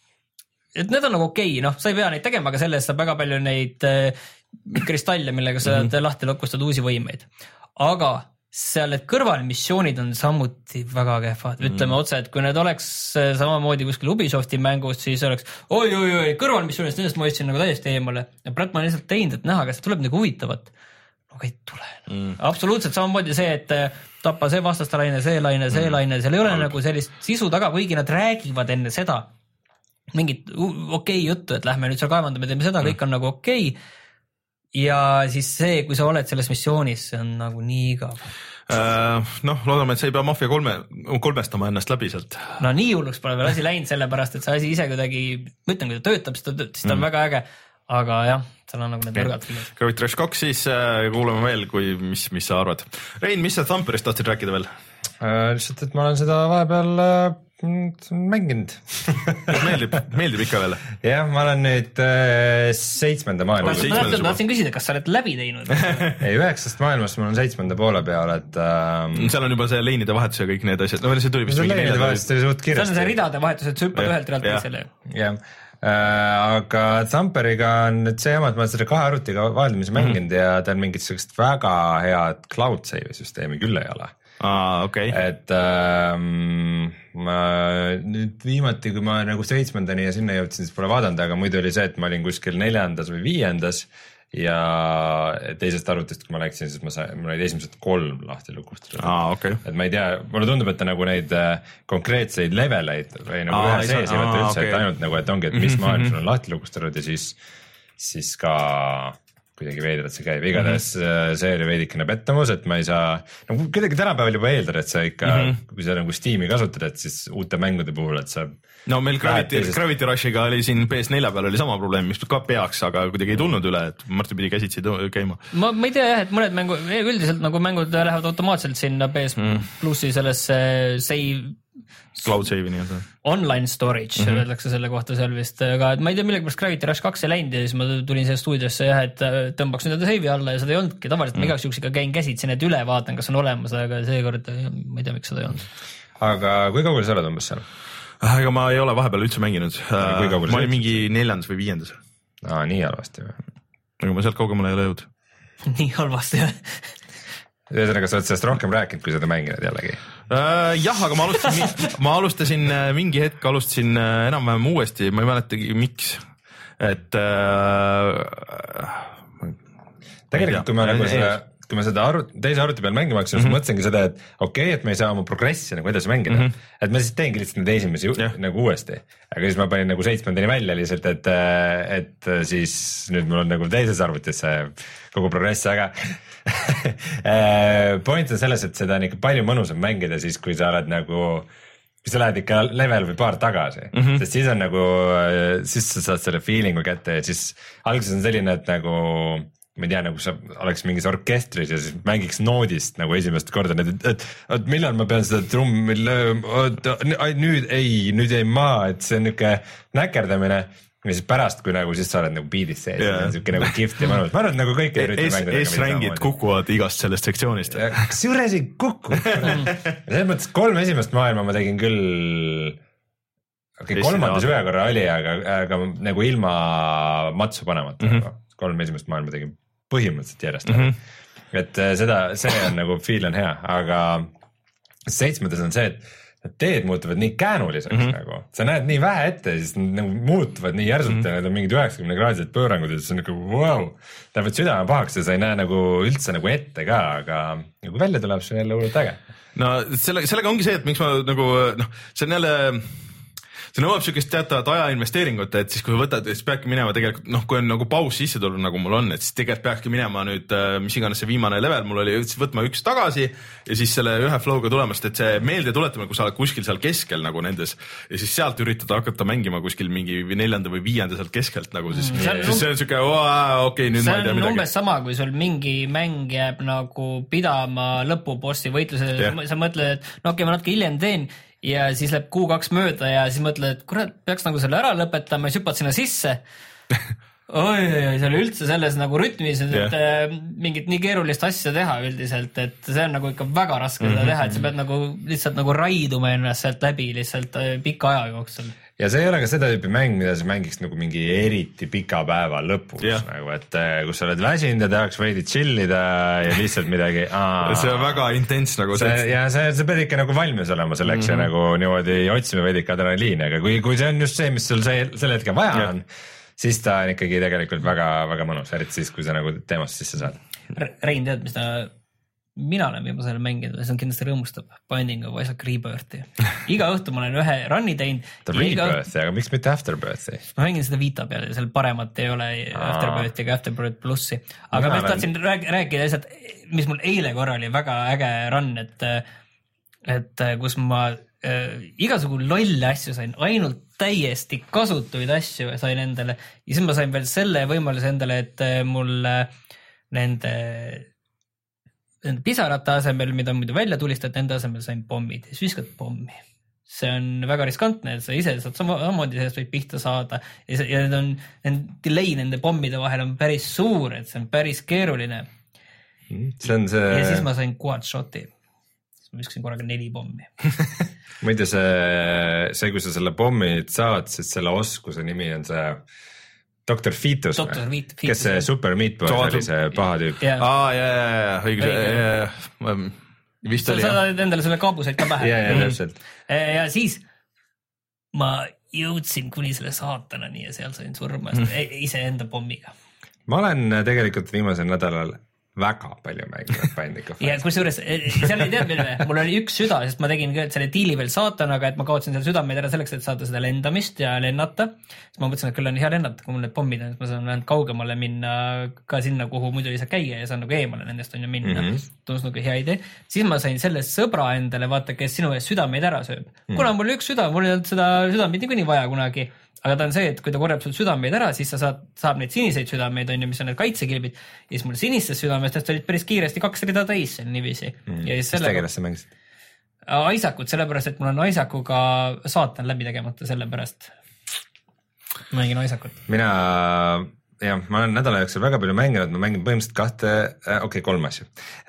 et need on nagu okei, noh, sa ei pea neid tegema, aga selles saab väga palju neid äh, kristalle, millega sa mm -hmm. lahti lokustad uusi võimeid, aga seal need kõrvalmissioonid on samuti väga kehvad, ütleme mm. otse, et kui need oleks samamoodi kuskil Ubisofti mängust, siis oleks oi, oi, oi, kõrvalmissioonist, nendest ma võtsin nagu täiesti eemale ja praegu ma olen lihtsalt teinud, et näha, kas tuleb nagu huvitavat. Aga ei tule. Mm. Absoluutselt samamoodi see, et tappa see vastastalaine, see laine, see mm. laine, seal ei ole Alg. Nagu sellist sisu taga, kuigi nad räägivad enne seda mingit okei okay juttu, et lähme nüüd seal kaevandame, teeme seda, mm. kõik on nagu okei okay. Ja siis see, kui sa oled selles missioonis, see on nagu nii igav. Uh, noh, loodame, et sa ei pea Mafia kolme, kolmestama ennast läbi sealt. No nii hulluks pole veel asi läinud, sellepärast, et see asi ise kuidagi, ma ütlen, kui ta töötab, siis ta, siis ta on mm. väga äge, aga jah, seal on nagu need võrgad. Gravity Rush kaks siis uh, kuulame veel, kui, mis, mis sa arvad. Rein, mis sa Thumperist tahtsid rääkida veel? Uh, lihtsalt, et ma olen seda vahepeal uh, mänginud. meeldib, meeldib ikka veel? Jah, ma olen nüüd äh, seitsmenda maailmas. Ma tahtsin küsida, kas sa oled läbi teinud? ei, üheksast maailmast ma olen seitsmenda poole peal, et ähm... seal on juba see leinide vahetus ja kõik need asjad. No, see tuli vist mingi leinide vahetus tuli suht kiiresti. See on see ridade vahetus, et sa hüppad ühelt realt teisele. Jah, äh, aga Thumperiga on nüüd see jama, et ma olen seda kahe arvutiga vaheldamise mänginud mm -hmm. ja ta on mingit sellist väga head cloud save süsteemi küll ei ole. Ah, okay. Et ähm, ma nüüd viimati, kui ma nagu seitsmendani ja sinna jõudsin, siis pole vaadanud, aga muidu oli see, et ma olin kuskil neljandas või viiendas ja teisest arvutist, kui ma läksin, siis ma sain, mul olid esimesed kolm lahti lukustatud. Ah, okay. Et ma ei tea, mulle tundub, et ta nagu neid konkreetseid leveleid või nagu ah, ühe sees ei võtta üldse, okay. et ainult nagu, et ongi, et mis maailm sul on lahti lukustatud ja siis, siis ka kuidagi veidrad see käib, igatahes mm -hmm. see oli veidikene pettumus, et ma ei saa nagu kuidagi tänapäeval juba eeldada, et sa ikka mm, -hmm. kui sa nagu Steam'i kasutad, et siis uute mängude puhul, et sa no meil Gravity, teisest... Gravity Rushiga oli siin P S nelja peal oli sama probleem, mis ka peaks, aga kuidagi ei tulnud üle, et Martin pidi käsitsi käima. Ma, ma ei tea jah, et mõned mängu, üldiselt nagu mängud lähevad automaatselt sinna P S mm. plussi sellesse save cloud save'i nii-öelda. Online storage mm -hmm. öeldakse selle kohta seal vist, aga ma ei tea, millega pärast Gravity Rush kaks ei läinud ja siis ma tulin siia stuudiosse jah, et tõmbaks nüüd save'i alla ja seda ei olnudki, tavaliselt mm -hmm. ma igaks juhuks ikka käin käsitsi need üle, vaatan, kas on olemas, aga seekord ma ei tea, miks seda ei olnud. Aga kui kaugel sa oled umbes seal? Ega ma ei ole vahepeal üldse mänginud, ma olin mingi neljandas või viiendas. Aa, nii halvasti või? Aga ma sealt kaugemale ei ole jõud. nii halvasti jah. Ühesõnaga, sa oled sellest rohkem rääkinud, kui seda mänginud jällegi? Uh, jah, aga ma alustasin, ma alustasin mingi hetk, alustasin enam-vähem uuesti, ma ei mäletagi, miks. Et uh, tegelikult, kui ma nagu seda, kui ma seda arvut, teise arvuti peal mängima hakkasin, mm -hmm. mõtlesingi seda, et okei okay,, et me ei saa oma progressi nagu edasi mängida. Mm -hmm. Et ma siis teengi lihtsalt need esimesi yeah. nagu uuesti. Aga siis ma panin nagu seitsmendani välja lihtsalt, et, et siis nüüd mul on nagu teises arvutis see kogu progress, aga point on selles, et seda on ikka palju mõnusam mängida siis, kui sa oled nagu, kui sa lähed ikka level või paar tagasi, mm -hmm. sest siis on nagu, siis sa saad selle feeling'u kätte ja siis alguses on selline, et nagu ma ei tea, nagu sa oleks mingis orkestris ja siis mängiks noodist nagu esimest korda, et, et, et millal ma pean seda trummi lööma, nüüd ei, nüüd ei maa, et see on niisugune näkerdamine. Ja siis pärast, kui nagu siis sa oled nagu beat'is sees, yeah. niisugune nagu gift ja mõnus. Ma arvan, et nagu kõik ei rüti mängida. S-rängid kukuvad igast sellest sektsioonist. Kas juures ei kuku? Selles mõttes kolm esimest maailma ma tegin küll, okay, kolmandas ühe korra oli, aga, aga nagu ilma matsu panemata. Mm -hmm. kolm esimest maailma tegin põhimõtteliselt järjest mm. -hmm. et seda, see on nagu feel on hea, aga seitsmendas on see, et teed muutuvad nii käänuliseks mm -hmm. nagu, sa näed nii vähe ette ja siis nagu muutuvad nii järsult mm -hmm. ja need on mingid üheksakümne kraadised pöörangud ja siis on nagu vau, lähevad südame pahaks ja sa ei näe nagu üldse nagu ette ka, aga nagu välja tuleb, see on jälle hullult äge. no selle, sellega ongi see, et miks ma nagu noh, see on jälle see nõuab siukest teatavat aja investeeringut, et siis kui võtad, siis peadki minema tegelikult, noh, kui on nagu paus sisse tulnud, nagu mul on, et siis tegelikult peakski minema nüüd, mis iganes see viimane level mul oli, võtma üks tagasi ja siis selle ühe flow'ga tulemast, et see meelde tuletama, kui sa oled kuskil seal keskel nagu nendes ja siis sealt üritada hakata mängima kuskil mingi neljanda või viienda sealt keskelt nagu siis, mm. siis see on siuke, okei, okay, nüüd ma ei tea midagi. See on umbes sama, kui sul mingi mäng jääb nagu pidama lõpubossi võitluse, yeah. sa mõtled, et no okei okay,, ma natuke hiljem teen ja siis läheb kuu kaks mööda ja siis mõtled, et kurat, peaks nagu selle ära lõpetama ja süppad sinna sisse. oi, oi, see oli üldse selles nagu rütmis, et yeah. mingit nii keerulist asja teha üldiselt, et see on nagu ikka väga raske mm-hmm. seda teha, et sa pead nagu lihtsalt nagu raiduma ennast sealt läbi lihtsalt pika aja jooksul. Ja see ei ole ka seda tüüpi mäng, mida sa mängiks nagu mingi eriti pika päeva lõpus yeah. nagu, et kus sa oled väsinud ja tahaks veidi chillida ja lihtsalt midagi aa, see on väga intens nagu see. Ja see, see pead ikka nagu valmis olema selleks mm-hmm. ja nagu niimoodi otsime veidi adrenaliini, aga kui, kui see on just see, mis sul see, selle hetke vaja yeah. on, siis ta on ikkagi tegelikult väga, väga mõnus, eriti siis, kui sa nagu teemast sisse saad. Rein, tead, mis ta mina olen juba selle mänginud, see on kindlasti rõõmustab Binding of Isaac Rebirthi. Iga õhtu ma olen ühe run'i teinud. Ta Rebirthi, aga miks mitte Afterbirthi? Ma mängin seda Vita peale ja seal paremat ei ole Afterbirthi ega Afterbirth plussi. Aga ma tahtsin rääkida lihtsalt, mis mul eile korra oli väga äge run, et, et kus ma äh, igasugu lolle asju sain, ainult täiesti kasutuid asju sain endale. Ja siis ma sain veel selle võimaluse endale, et mul nende nende pisarate asemel, mida muidu välja tulistad, nende asemel sain pommid ja siis viskad pommi. See on väga riskantne, et sa ise saad samamoodi sellest võib pihta saada ja, ja need on, nende delay nende pommide vahel on päris suur, et see on päris keeruline. See on see... Ja siis ma sain quad shoti. Ma viskasin korraga neli pommi. Muide see, see, kui sa selle pommi saad, sest selle oskuse nimi on see doktor Fetus, Fetus, kes see Super Meat Boy oli see paha tüüp. Aa, jaa, jaa, jaa, õigus, vist oli. Sa saad endale selle kaabuseid ka pähe. Jaa, jaa, täpselt. Ja siis ma jõudsin kuni selle saatanani ja seal sain surma ise enda pommiga. Ma olen tegelikult viimasel nädalal väga palju mänginud Binding of Isaac. Ja kusjuures, seal ei tead veel, mul oli üks süda, sest ma tegin selle diili veel saatanaga, et ma kaotsin selle südameid ära selleks, et saada seda lendamist ja lennata. Siis ma mõtlesin, et küll on hea lennata, kui mul need pommid on, et ma saan vähemalt kaugemale minna ka sinna, kuhu muidu ei saa käia ja saan nagu eemale nendest on ju minna. Mm-hmm. Tundus nagu hea idee. Siis ma sain selle sõbra endale, vaata, kes sinu ees südameid ära sööb. Mm-hmm. Kuna mul üks süda, mul ei olnud seda südameid niikuinii vaja kunagi. Aga ta on see, et kui ta korjab sul südameid ära, siis sa saad, saab neid siniseid südameid, on ju, mis on need kaitsekilbid. Ja siis mul sinistest südamestest olid päris kiiresti kaks rida täis seal nivisi. Mm. Ja siis selle... Mis tegelast sa mängisid? Isaacut, sellepärast, et mul on Isaacuga saatan läbi tegemata, sellepärast mängin Isaacut. Mina, jah, ma olen nädala jooksul väga palju mänginud, ma mängin põhimõtteliselt kahte, okei, okay, kolm asju.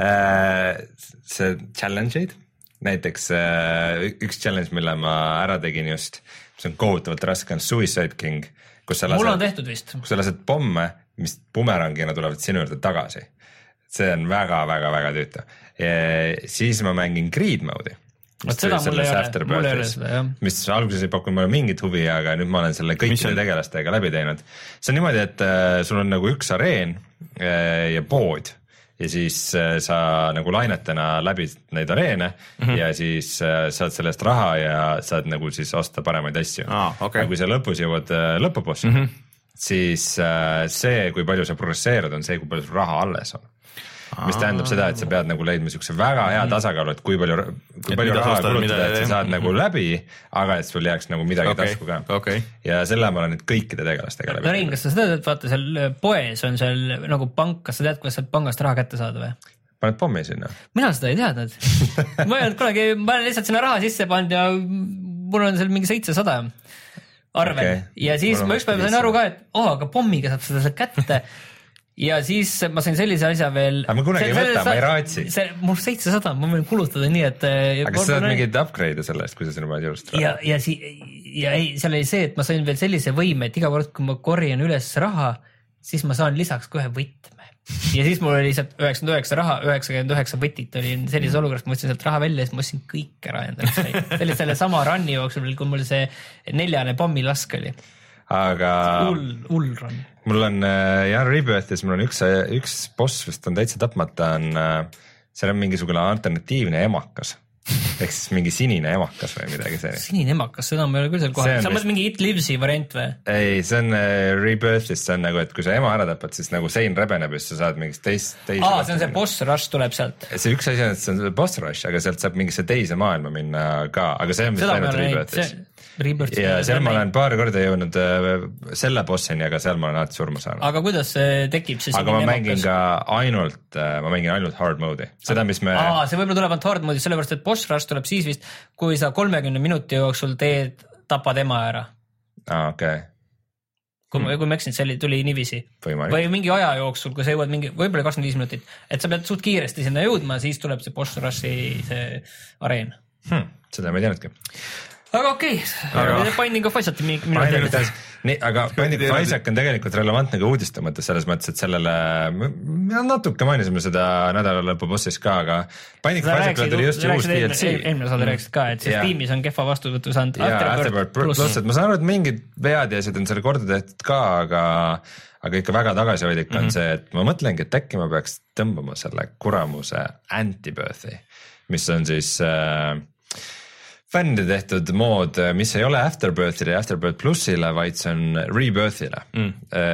See challenge'id, näiteks üks challenge, mille ma ära tegin just, see on kohutavalt raske, on Suicide King, kus sa lased, mul on tehtud vist. Kus sa lased pomme, mis bumerangina tulevad sinu juurde tagasi. See on väga, väga, väga tüüta. Siis ma mängin Greed mode'i. Seda mul ei ole, mul ei ole seda, jah. Mis alguses ei pakkunud mulle mingit huvi, aga nüüd ma olen selle kõikide tegelastega läbi teinud. See on niimoodi, et sul on nagu üks areen ja pood. Ja siis sa nagu lainetena läbi neid areene mm-hmm. ja siis saad sellest raha ja saad nagu siis osta paremaid asju. Ah, okay. Ja kui sa lõpus jõuad lõpubossi, mm-hmm. siis see, kui palju sa progresseerud, on see, kui palju sul raha alles on. Mis tähendab seda, et sa pead nagu leidma niisuguse väga hea tasakaalu, et kui palju, kui palju raha kulutada, et sa saad mm-hmm. nagu läbi, aga et sul jääks nagu midagi okay. tasku ka. Okay. Ja selle ma olen nüüd kõikide tegelastega läbi. Rein, kas sa seda tead, vaata seal poes on seal nagu pank, kas sa tead, kuidas sa pangast raha kätte saada või? Paned pommi sinna? Mina seda ei teadnud. ma ei olnud kunagi, ma olen lihtsalt sinna raha sisse pannud ja mul on seal mingi seitsesada arvel. Okay. Ja siis ma ükspäev sain aru ka, et oh, aga pommiga saab seda kätte. Ja siis ma sain sellise asja veel... Aga ma kunagi ei võta, ma ei raatsi. See, mul seitsesada, ma võin kulutada nii, et... Aga sa saad mingid upgrade'e sellest, kui sa sinna paned jõust raha? Ja, ja, si, ja ei, seal oli see, et ma sain veel sellise võime, et iga kord, kui ma korjan üles raha, siis ma saan lisaks kohe võtme. ja siis mul oli lihtsalt üheksakümmend üheksa raha, üheksakümmend üheksa võtit oli sellises olukorras, ma võtsin sealt raha välja ja siis ma ostsin kõik ära endale. See oli selle sama run'i jooksul, kui mul see neljane pommilask oli. Aga hull, hull run. Mul on jah, Rebirthis mul on üks, üks boss, vist on täitsa tapmata, on, seal on mingisugune alternatiivne emakas. Ehk siis mingi sinine emakas või midagi see. Sinine emakas, seda ma ei ole küll seal kohal. Sa mõtled mingi It Lives'i variant või? Ei, see on Rebirth'ist, see on nagu, et kui sa ema ära tapad, siis nagu sein rebeneb ja sa saad mingist teist, teise. Aa, see on see boss rush tuleb sealt. See üks asi on, et see on boss rush, aga sealt saab mingisse teise maailma minna ka, aga see on vist ainult Rebirth'is. Rebirth ja seal ma olen paar korda jõudnud selle bossini, aga seal ma olen alati surma saanud. Aga kuidas see tekib? See aga ma mängin emakas? Ka ainult, ma mängin ainult hard mode'i. Seda, mis me... Aa, see võibolla tuleb ainult hard mode'i, sellepärast, et boss rush tuleb siis vist, kui sa kolmekümne minuti jooksul teed, tapad ema ära. Aa, okei. Okay. Kui, hmm. kui ma eksin, see tuli niiviisi. Võimalik. Või mingi aja jooksul, kui sa jõuad mingi, võibolla kakskümmend viis minutit, et sa pead suht kiiresti sinna jõudma, siis tuleb see boss rush'i see areen. Hmm. Seda ma ei teadnudki. Aga okei, okay. Binding of Isaac minu teada. Nii, aga Binding of Isaac on tegelikult relevantne ka uudiste mõttes selles mõttes, et sellele, me natuke mainisime seda nädala lõpu bossis ka, aga Binding of Isaac tuli just uus D L C. Eelmine saade rääkisid ka, et see Steamis on kehva vastuvõtu saanud Afterbirth pluss, et ma saan aru, et mingid vead ja asjad on selle korda tehtud ka, aga aga ikka väga tagasihoidlik on mm-hmm. see, et ma mõtlengi, et äkki ma peaks tõmbama selle kuramuse Antibirthi, mis on siis äh, fännide tehtud mood, mis ei ole Afterbirthile ja Afterbirth plussile, vaid see on Rebirthile mm.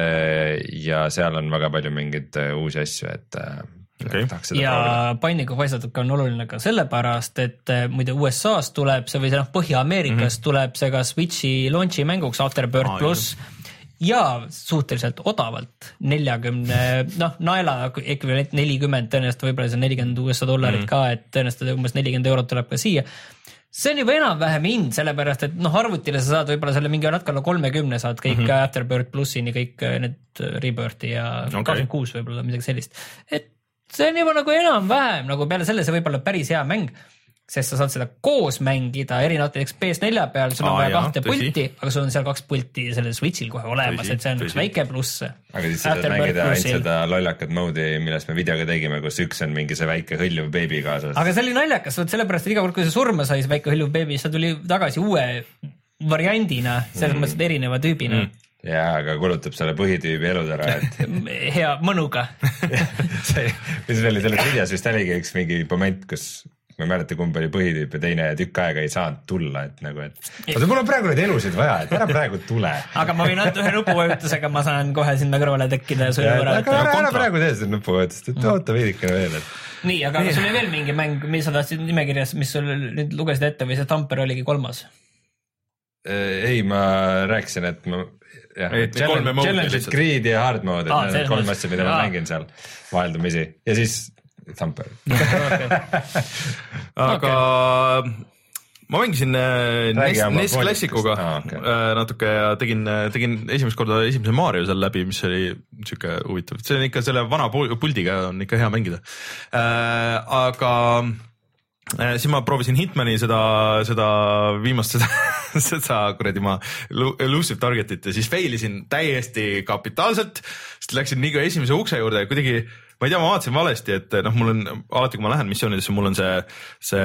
ja seal on väga palju mingeid uusi asju, et okay. ja Binding of Isaac on oluline ka sellepärast, et muide U S A-s tuleb see või see noh, Põhja-Ameerikas mm-hmm. tuleb see ka Switchi launchi mänguks Afterbirth ah, pluss ja suhteliselt odavalt nelikümmend, noh naela ekvivalent nelikümmend, tõenäoliselt võib-olla see nelikümmend U S A dollarit mm. ka, et tõenäoliselt umbes nelikümmend eurot tuleb ka siia. See on juba enam-vähem hind, sellepärast, et noh, arvutile sa saad võib-olla selle mingi natkalla kolmekümne saad kõik mm-hmm. Afterbirth plussini, kõik need Rebirthi ja okay. kakskümmend kuus võib-olla midagi sellist. Et see on juba nagu enam-vähem, nagu peale selle see võib-olla päris hea mäng, sest sa saad seda koos mängida erinevalt näiteks P S neli peal, sul on vaja kahte pulti, aga sul on seal kaks pulti sellel Switchil kohe olemas, tõsi, et see on üks väike pluss. Aga siis sa saad mängida ainult seda lollakat mode'i, millest me videoga tegime, kus üks on mingi see väike hõljuv beebi kaasas. Aga see oli naljakas, sellepärast, et iga kord, kui see surma sai, see väike hõljuv beebi, see tuli tagasi uue variandina, selles mm. mõttes erineva tüübina. Mm. Jaa, aga kulutab selle põhitüübi elud ära, et... hea, mõnuga. see, mis oli selles videos vist oligi üks mingi moment, kus ma ei mäleta, kumb oli põhitüüp ja teine tükk aega ei saanud tulla, et nagu, et oota, mul on praegu neid elusid vaja, et ära praegu tule. Aga ma võin anda ühe nupuvajutusega, ma saan kohe sinna kõrvale tekkida ja sulle võrra. Aga ära, ära praegu tee seda nupuvajutust, et oota veidikene veel. Et... Nii, aga sul oli veel mingi mäng, mis sa tahtsid nimekirjas, mis sul nüüd lugesid ette või see Tamper oligi kolmas? Ei, ma rääkisin, et ma jah, ei, challenge, challenge Greed ja Hard Mode, et ah, need kolm asja, mida ma mängin seal vaheldumisi ja siis Thumper. Aga okay. ma mängisin N E S klassikuga ah, okay. natuke ja tegin, tegin esimest korda esimese Mario seal läbi, mis oli siuke huvitav. See on ikka selle vana puldiga on ikka hea mängida. Aga siis ma proovisin Hitmani seda, seda viimast seda, seda kuradi ma elusive targetit ja siis failisin täiesti kapitaalselt, sest läksin nii ka esimese ukse juurde ja kuidagi ma ei tea, ma vaatasin valesti, et noh, mul on alati, kui ma lähen missioonidesse, mul on see, see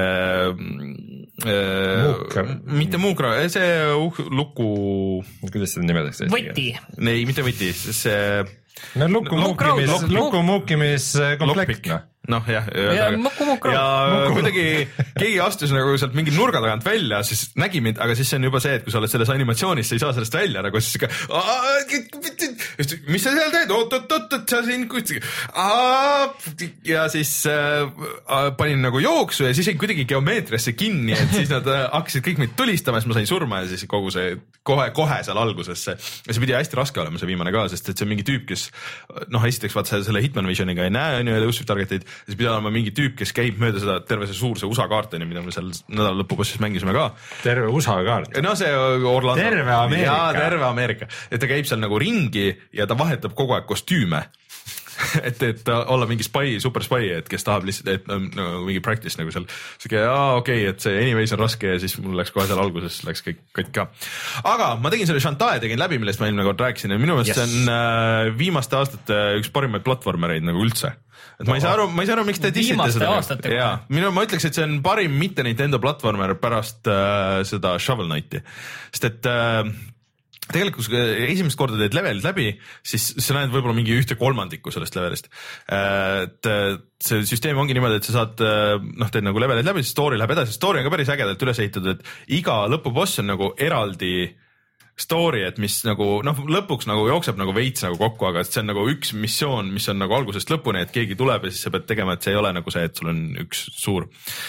Muukra. äh, mitte muukra, see uh, luku. Kuidas seda nimetakse? Võti. Ei, mitte võti, see. No luku muukimis, luku muukimis komplekt. noh jah, ja, muku, muku, ja muku. kuidagi keegi astus nagu sealt mingi nurga tagant välja, siis nägi mind, aga siis see on juba see, et kui sa oled selles animatsioonis, sa ei saa sellest välja nagu siis ikka, mis sa seal teed, oot, oot, oot, oot, sa siin kuskil, ja siis äh, panin nagu jooksu ja siis jäin kuidagi geomeetriasse kinni, et siis nad hakkasid kõik meid tulistama, siis ma sain surma ja siis kogu see kohe, kohe seal alguses see, ja see pidi hästi raske olema see viimane ka, sest et see on mingi tüüp, kes noh, esiteks vaat selle Hitman Visioniga ei näe, on ju, elusive targeteid, siis pidi olema mingi tüüp, kes käib mööda seda terve see suur see U S A kaarteni, mida me seal nädala lõpupassis mängisime ka. Terve U S A kaart? No see Orlando. Terve Ameerika. Jaa, terve Ameerika. Et ta käib seal nagu ringi ja ta vahetab kogu aeg kostüüme. et, et olla mingi spy, super spy, et kes tahab lihtsalt, et no, mingi practice nagu seal. Siuke, aa okei okay,, et see anyways on raske ja siis mul läks kohe seal alguses, läks kõik, kõik ka. Aga ma tegin selle Shantae tegin läbi, millest ma eelmine kord rääkisin ja minu meelest yes. see on äh, viimaste aastate üks parimaid platvormereid nagu üldse. Et ma ei saa aru, ma ei saa aru, miks te dissite seda. Jaa, minu, ma ütleks, et see on parim mitte Nintendo platvormer pärast äh, seda Shovel Knighti. Sest et äh, tegelikult kui esimest korda teed levelid läbi, siis sa näed võib-olla mingi ühte kolmandikku sellest levelist. Et see süsteem ongi niimoodi, et sa saad, noh, teed nagu levelid läbi, siis story läheb edasi. Story on ka päris ägedalt üles ehitatud, et iga lõpuboss on nagu eraldi story, et mis nagu, noh, lõpuks nagu jookseb nagu veits nagu kokku, aga see on nagu üks missioon, mis on nagu algusest lõpuni, et keegi tuleb ja siis sa pead tegema, et see ei ole nagu see, et sul on üks suur.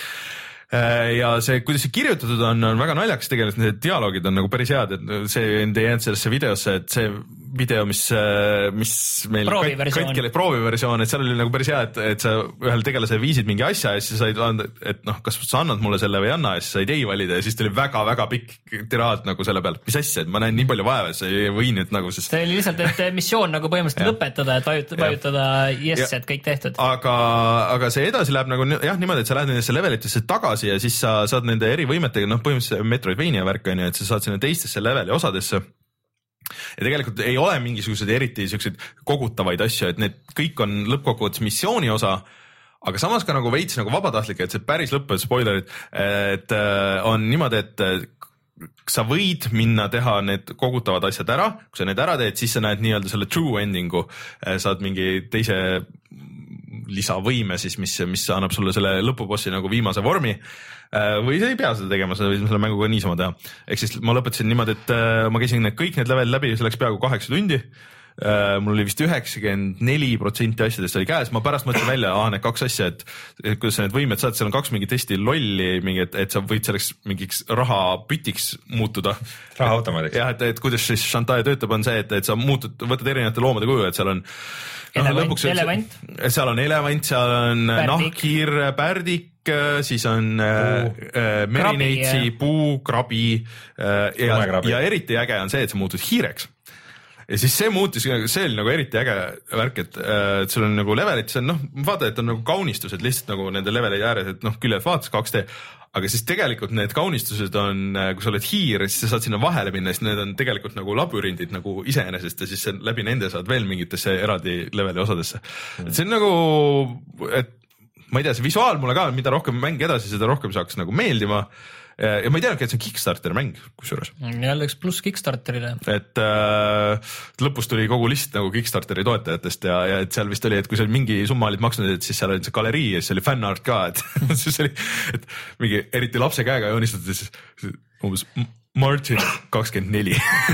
Ja see, kuidas see kirjutatud on, on väga naljakas tegelikult, need dialoogid on nagu päris head, et see enda jäänud sellesse videosse, et see video, mis, mis meil katkele prooviversioon, et seal oli nagu päris hea, et, et sa ühel tegelase viisid mingi asja ja siis said anda, et noh, kas sa annad mulle selle või anna ja siis said ei valida ja siis tuli väga-väga pikk tiraad nagu selle pealt, mis asja, et ma näen nii palju vaeva, et sa ei või nüüd nagu sest... See oli lihtsalt, et missioon nagu põhimõtteliselt lõpetada, et vajutada, vajutada yes, et kõik tehtud. Aga, aga see edasi läheb nagu jah, niimoodi, et sa lähed nendesse levelitesse tagasi ja siis sa saad nende eri võimetega, noh põhimõtteliselt Metroidvania värk on ju, et sa saad sinna teistesse leveli osadesse ja tegelikult ei ole mingisugused eriti siukseid kogutavaid asju, et need kõik on lõppkokkuvõttes missiooni osa, aga samas ka nagu veits nagu vabatahtlik, et see päris lõpp, spoilerid, et on niimoodi, et sa võid minna teha need kogutavad asjad ära, kui sa need ära teed, siis sa näed nii-öelda selle true endingu, saad mingi teise lisavõime siis, mis, mis annab sulle selle lõpubossi nagu viimase vormi või sa ei pea seda tegema, sa võid selle mänguga niisama teha. Ehk siis ma lõpetasin niimoodi, et ma käisin need, kõik need level läbi, see läks peaaegu kaheksa tundi. Mul oli vist üheksakümmend neli protsenti asjadest oli käes, ma pärast mõtlesin välja, ah, need kaks asja, et, et kuidas sa need võimed saad, seal on kaks mingi testi lolli, mingi, et, et sa võid selleks mingiks rahapütiks muutuda. Rahaautomaadiks. Jah, et, et kuidas siis Shantae töötab on see, et, et sa muutud, võtad erinevate loomade kuju, et seal on elevant, no, elevant. seal on elevant, seal on nahkhiir, pärdik, siis on äh, merineitsi, puu, krabi äh, ja, ja eriti äge on see, et sa muutud hiireks. Ja siis see muutis, see oli nagu eriti äge värk, et, et sul on nagu levelit, see on noh, vaata, et on nagu kaunistused lihtsalt nagu nende leveli ääres, et noh, küljed vaatas kaks D, aga siis tegelikult need kaunistused on, kui sa oled hiir, siis sa saad sinna vahele minna, siis need on tegelikult nagu labürindid nagu iseenesest ja siis läbi nende saad veel mingitesse eraldi leveli osadesse. Mm. Et see on nagu, et ma ei tea, see visuaal mulle ka, mida rohkem mäng edasi, seda rohkem saaks nagu meeldima. Ja ma ei teadnud, et see on Kickstarter mäng, kusjuures. Jälle üks pluss Kickstarterile. Et äh, lõpus tuli kogu list nagu Kickstarteri toetajatest ja, ja et seal vist oli, et kui seal mingi summa olid maksnud, et siis seal oli see galerii ja siis oli fanart ka, et siis oli, et mingi eriti lapse käega joonistatud, siis umbes Martin kakskümmend neli.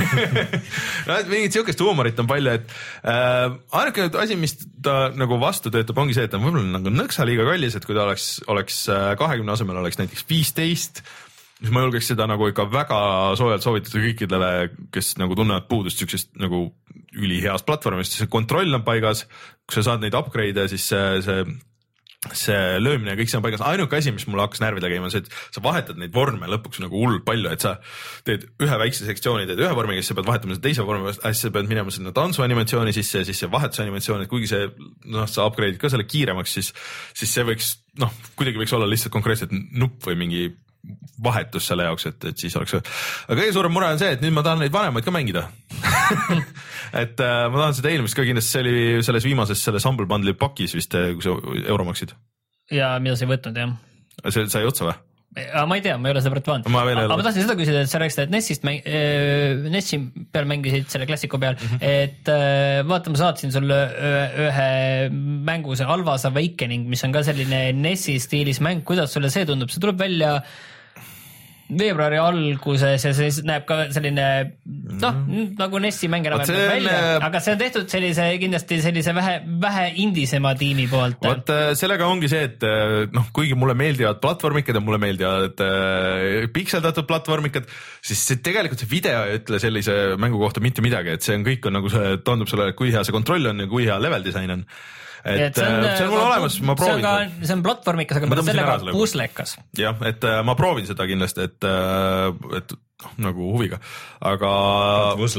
No, et mingit siukest huumorit on palju, et äh, ainuke asi, mis ta nagu vastu töötab, ongi see, et ta võib-olla nagu nõksa liiga kallis, et kui ta oleks, oleks kahekümne asemel oleks näiteks viisteist, siis ma julgeks seda nagu ikka väga soojalt soovitada kõikidele, kes nagu tunnevad puudust siuksest nagu üliheast platvormist, see kontroll on paigas, kui sa saad neid upgrade'e, siis see, see see löömine ja kõik see on paigas. Ainuke asi, mis mulle hakkas närvi tegema, on see, et sa vahetad neid vorme lõpuks nagu hullult palju, et sa teed ühe väikse sektsiooni, teed ühe vormiga, siis sa pead vahetama seda teise vormi, siis sa pead minema sinna tantsuanimatsiooni sisse ja siis see vahetusanimatsioon, et kuigi see, noh, sa upgrade'id ka selle kiiremaks, siis, siis see võiks, noh, kuidagi võiks olla lihtsalt konkreetselt nupp või mingi vahetus selle jaoks, et, et siis oleks. Aga kõige suurem mure on see, et nüüd ma tahan neid vanemaid ka mängida. et äh, ma tahan seda eelmist ka kindlasti, see oli selles viimases selles Humble Bundle'i pakis vist, kui sa euro maksid. Ja mida sa ei võtnud, jah. See sai otsa või? Aga ma ei tea, ma ei ole seda praegu vaadanud. Aga ma tahtsin seda küsida, et sa rääkisid, et Nessist mäng, äh, Nessi peal mängisid selle klassiku peal, mm -hmm. et äh, vaata, ma saatsin sulle ühe mängu, see Alva's Awakening, mis on ka selline Nessi stiilis mäng, kuidas sulle see tundub? See tuleb välja veebruari alguses ja see näeb ka selline, noh, nagu Nessi mäng enam välja, aga see on tehtud sellise, kindlasti sellise vähe, vähe indisema tiimi poolt. Vot sellega ongi see, et noh, kuigi mulle meeldivad platvormikad ja mulle meeldivad äh, pikseldatud platvormikad, siis see, tegelikult see video ei ütle sellise mängu kohta mitte midagi, et see on kõik on nagu see, tundub sulle, kui hea see kontroll on ja kui hea level disain on. Et, et see on, see on mul olemas, ma proovin see on, ka, see on platvormikas, aga ma sellega puslekas. Jah, et ma proovin seda kindlasti, et, et noh, nagu huviga, aga Pusle.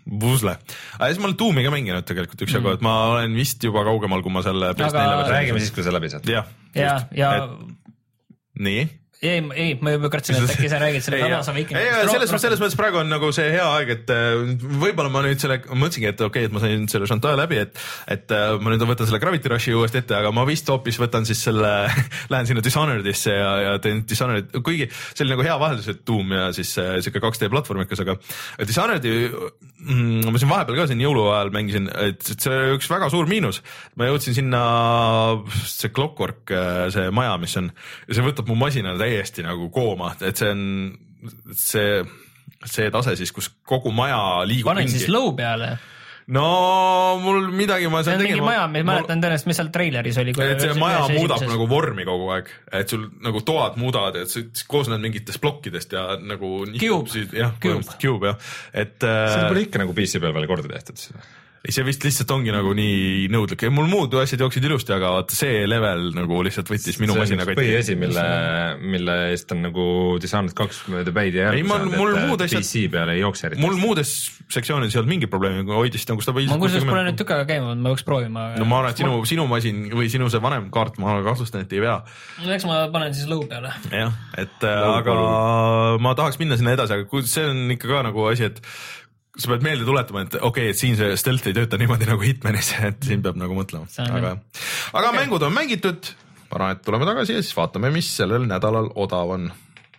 Puzzle. Aga siis ma olen Doomi ka mänginud tegelikult üks jagu, mm. et ma olen vist juba kaugemal, kui ma selle P S neli aga... räägime siis, kui sa läbi saad. jah. ja, ja... Et... nii? ei, ei, ma juba kartsin, et äkki sa räägid selle tänase viikingi. Ei, selles, selles mõttes praegu on nagu see hea aeg, et võib-olla ma nüüd selle, ma mõtlesingi, et okei, okay, et ma sain selle Chantal läbi, et, et ma nüüd võtan selle Gravity Rushi uuesti ette, aga ma vist hoopis võtan siis selle, lähen sinna Dishonoredisse ja, ja teen Dishonored, kuigi see oli nagu hea vaheldus, et Doom ja siis siuke kaks D platvormikas, aga Dishonoredi, mm, ma siin vahepeal ka siin jõuluajal mängisin, et see oli üks väga suur miinus. Ma jõudsin sinna see Clockwork, see maja, mis on, ja see võtab mu masina täiesti nagu kooma, et see on see, see tase siis, kus kogu maja liigub panen ringi. Siis low peale? No mul midagi ma see on mingi maja, mis mäletan tõenäoliselt, mis seal treileris oli. Et see maja muudab esimeses. Nagu vormi kogu aeg, et sul nagu toad muudavad, et see koosneb mingitest plokkidest ja nagu Cube, jah, Cube. Cube jah. Et, see pole ikka nagu P C peal veel korda tehtud seda. Ei, see vist lihtsalt ongi nagu nii nõudlik. Mul muud asjad jooksid ilusti, aga vaata see level nagu lihtsalt võttis minu masina katti. See on üks põhiasi, mille, mille eest on nagu Dishonored kaks debate'i järgi saanud, et P C peal ei jookse eriti. Mul muudes sektsioonides ei olnud mingi probleemi, kui hoidist nagu stabiilselt. Ma kusjuures pole nüüd tükkaga käima, ma võiks proovima. No ma arvan, et sinu, sinu masin või sinu see vanem kaart, ma kahtlustan, et ei vea. No eks ma panen siis low peale. Jah, et low aga low. Ma tahaks minna sinna edasi, aga see on ikka ka nagu asi, et sa pead meelde tuletama, et okei, okay, et siin see stealth ei tööta niimoodi nagu Hitmanis, et siin peab nagu mõtlema. Aga, aga okay. Mängud on mängitud, ma arvan, et tuleme tagasi ja siis vaatame, mis sellel nädalal odav on.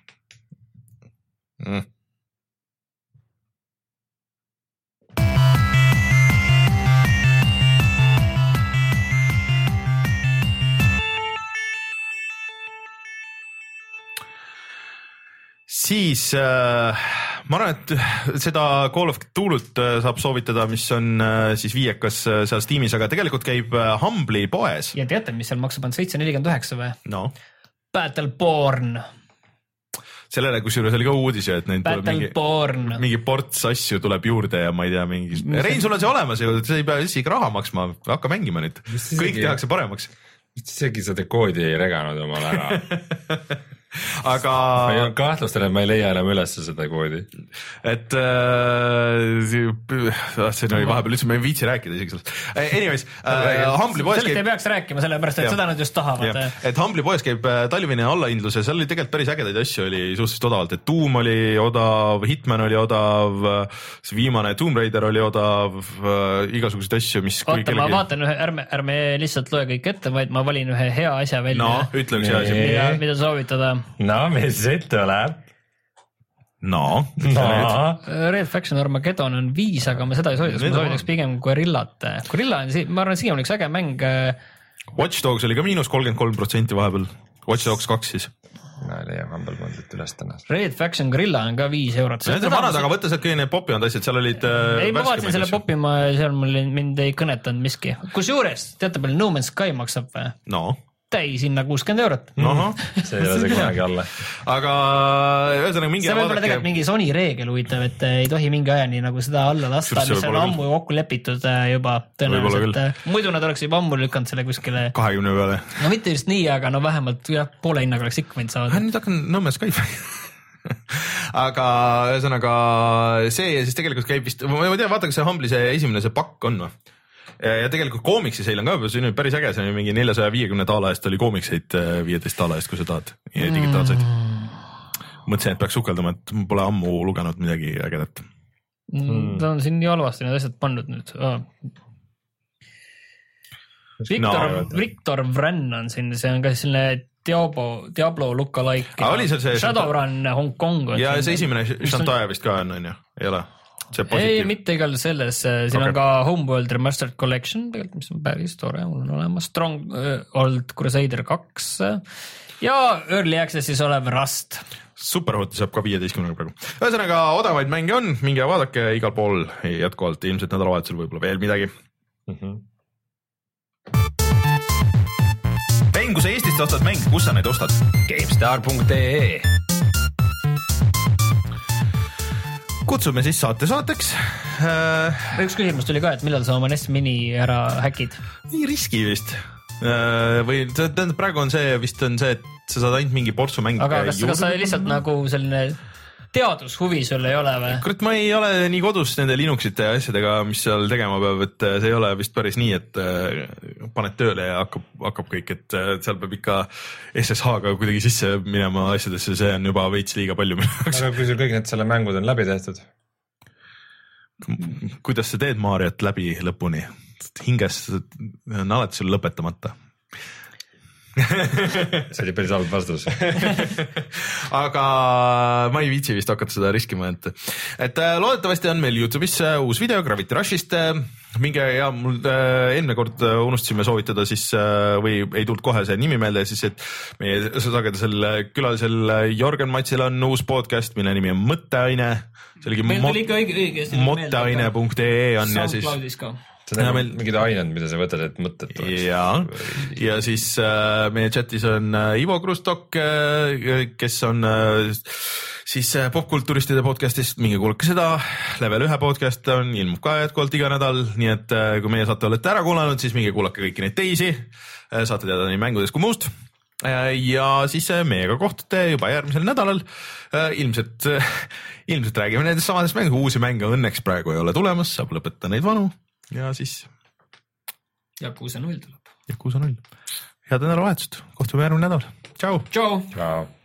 Mm. Siis äh, ma arvan, et seda Call of Cthulhu't saab soovitada, mis on äh, siis viiekas äh, seal Steamis, aga tegelikult käib äh, Humble'i poes. Ja teate, mis seal maksab, on seitse nelikümmend üheksa või? No. Battleborn. Sellele, kus juures oli ka uudis, et neid tuleb mingi, mingi ports asju tuleb juurde ja ma ei tea, mingi... Rein, sul on see olemas ju, sa ei pea isegi raha maksma, hakka mängima nüüd. Kõik tehakse paremaks. Isegi seda koodi ei reganud omal ära. Aga ma ei ole kahtlustan, et ma ei leia enam üles seda koodi. Et äh, see oli vahepeal üldse, ma ei viitsi rääkida isegi sellest. Anyways, äh, Humble'i poes käib... Sellest ei peaks rääkima, sellepärast, et ja. Seda nad just tahavad. Et Humble'i poes käib talvine allahindlus ja seal oli tegelikult päris ägedaid asju, oli suhteliselt odavalt, et Doom oli odav, Hitman oli odav, see viimane Tomb Raider oli odav, igasuguseid asju, mis oota, kellegi... ma vaatan ühe, ärme, ärme lihtsalt loe kõik ette, vaid ma valin ühe hea asja välja. No, ütle üks hea asja. Mida, mida soovitada. No, mis siit tuleb? No, no. Red Faction Armageddon on viis, aga ma seda ei soovitaks, ma soovitaks pigem Guerrillat. Guerilla on, ma arvan, siia on üks äge mäng. Watch Dogs oli ka miinus kolmkümmend kolm protsenti vahepeal. Watch Dogs kaks siis. Ma ei leia Humble Bundle'it üles täna. Red Faction Guerilla on ka viis eurot. Need on vanad, aga võtta sealt kõik need popi on asjad, seal olid ei, ma vaatasin selle popi, ma seal mul mind ei kõnetanud miski. Kus juures, teate palju No Man's Sky maksab või? No. Täi sinna kuuskümmend eurot. Aha. See ei ole see kunagi alla. Aga ühesõnaga mingi... See võib olla tegelikult mingi Sony reegel huvitav, et ei tohi mingi ajani nagu seda alla lasta, mis on ammu kokku lepitud juba tõenäoliselt. Muidu nad oleks juba ammu lükanud selle kuskile... kahekümne peale. No mitte just nii, aga no vähemalt jah, poole hinnaga oleks ikka võinud saada. Nüüd hakkan Nõmme Skype. Aga ühesõnaga see ja siis tegelikult käib vist... Ma ei tea, vaata, kas see Humble'i see esimene see pakk on või? Ja tegelikult koomiksi seil on ka, see on päris äge, see on mingi neljasaja viiekümne daala eest oli koomikseid viieteist daala eest, kui sa tahad digitaalseid. Mõtlesin, et peaks sukeldama, et pole ammu lugenud midagi ägedat. Mm. Ta on siin nii halvasti need asjad pandud nüüd. Oh. Victor, no, Victor Vran on siin, see on ka selline Diablo, Diablo lookalike. Shadowrun Hong Kong. Ja see esimene Shantae vist ka on, on ju? Ei ole? Ei, mitte igal selles, siin okay. On ka Homeworld Remastered Collection, mis on päris tore, mul on olemas Stronghold Crusader kaks ja Early Accessis olev Rust. Superhot saab ka viieteistkümnega praegu. Ühesõnaga, odavaid mänge on, minge vaadake igal pool jätkuvalt, ilmselt nädalavahetusel võib-olla veel midagi. Mm-hmm. Pein, kui sa Eestist ostad mänge, kus sa neid ostad? GameStar punkt ee Kutsume siis saate saateks. Üks küsimus tuli ka, et millal sa oma N E S Mini ära häkid? Nii riski vist. Või tähendab, praegu on see, vist on see, et sa saad ainult mingi portsu mänge aga kas, kas sa lihtsalt nagu selline teadushuvi sul ei ole või? kurat, ma ei ole nii kodus nende Linuxite ja asjadega, mis seal tegema peab, et see ei ole vist päris nii, et paned tööle ja hakkab, hakkab kõik, et seal peab ikka S S H-ga kuidagi sisse minema asjadesse, see on juba veits liiga palju. Aga kui sul kõik need selle mängud on läbi tehtud? Kuidas sa teed Mariot läbi lõpuni? Hinges on alati sul lõpetamata. See oli päris halb vastus. Aga ma ei viitsi vist hakata seda riskima, et, et loodetavasti on meil YouTube'is uus video Gravity Rushist. Minge ja mul enne kord unustasime soovitada siis või ei tulnud kohe see nimi meelde, siis et meie sagedasel külalisel Jörgen Matsil on uus podcast, mille nimi on Mõtteaine. See oligi mõtteaine punkt ee on ja siis see on meil mingid ained, mida sa võtad, et mõtted tuleks. Ja, ja siis äh, meie chatis on äh, Ivo Krustok, äh, kes on äh, siis äh, popkulturistide podcastist, minge kuulake seda. Level ühe podcast on, ilmub ka jätkuvalt iga nädal, nii et äh, kui meie saate olete ära kuulanud, siis minge kuulake kõiki neid teisi. Äh, saate teada nii mängudest kui muust. Äh, ja siis äh, meiega kohtute juba järgmisel nädalal. Äh, ilmselt, äh, ilmselt räägime nendest samadest mängu, uusi mänge õnneks praegu ei ole tulemas, saab lõpetada neid vanu. Ja siis Yakuza null tuleb. Yakuza null. Head nädalavahetust. Kohtume järgmine nädal. Ciao. Ciao. Ciao.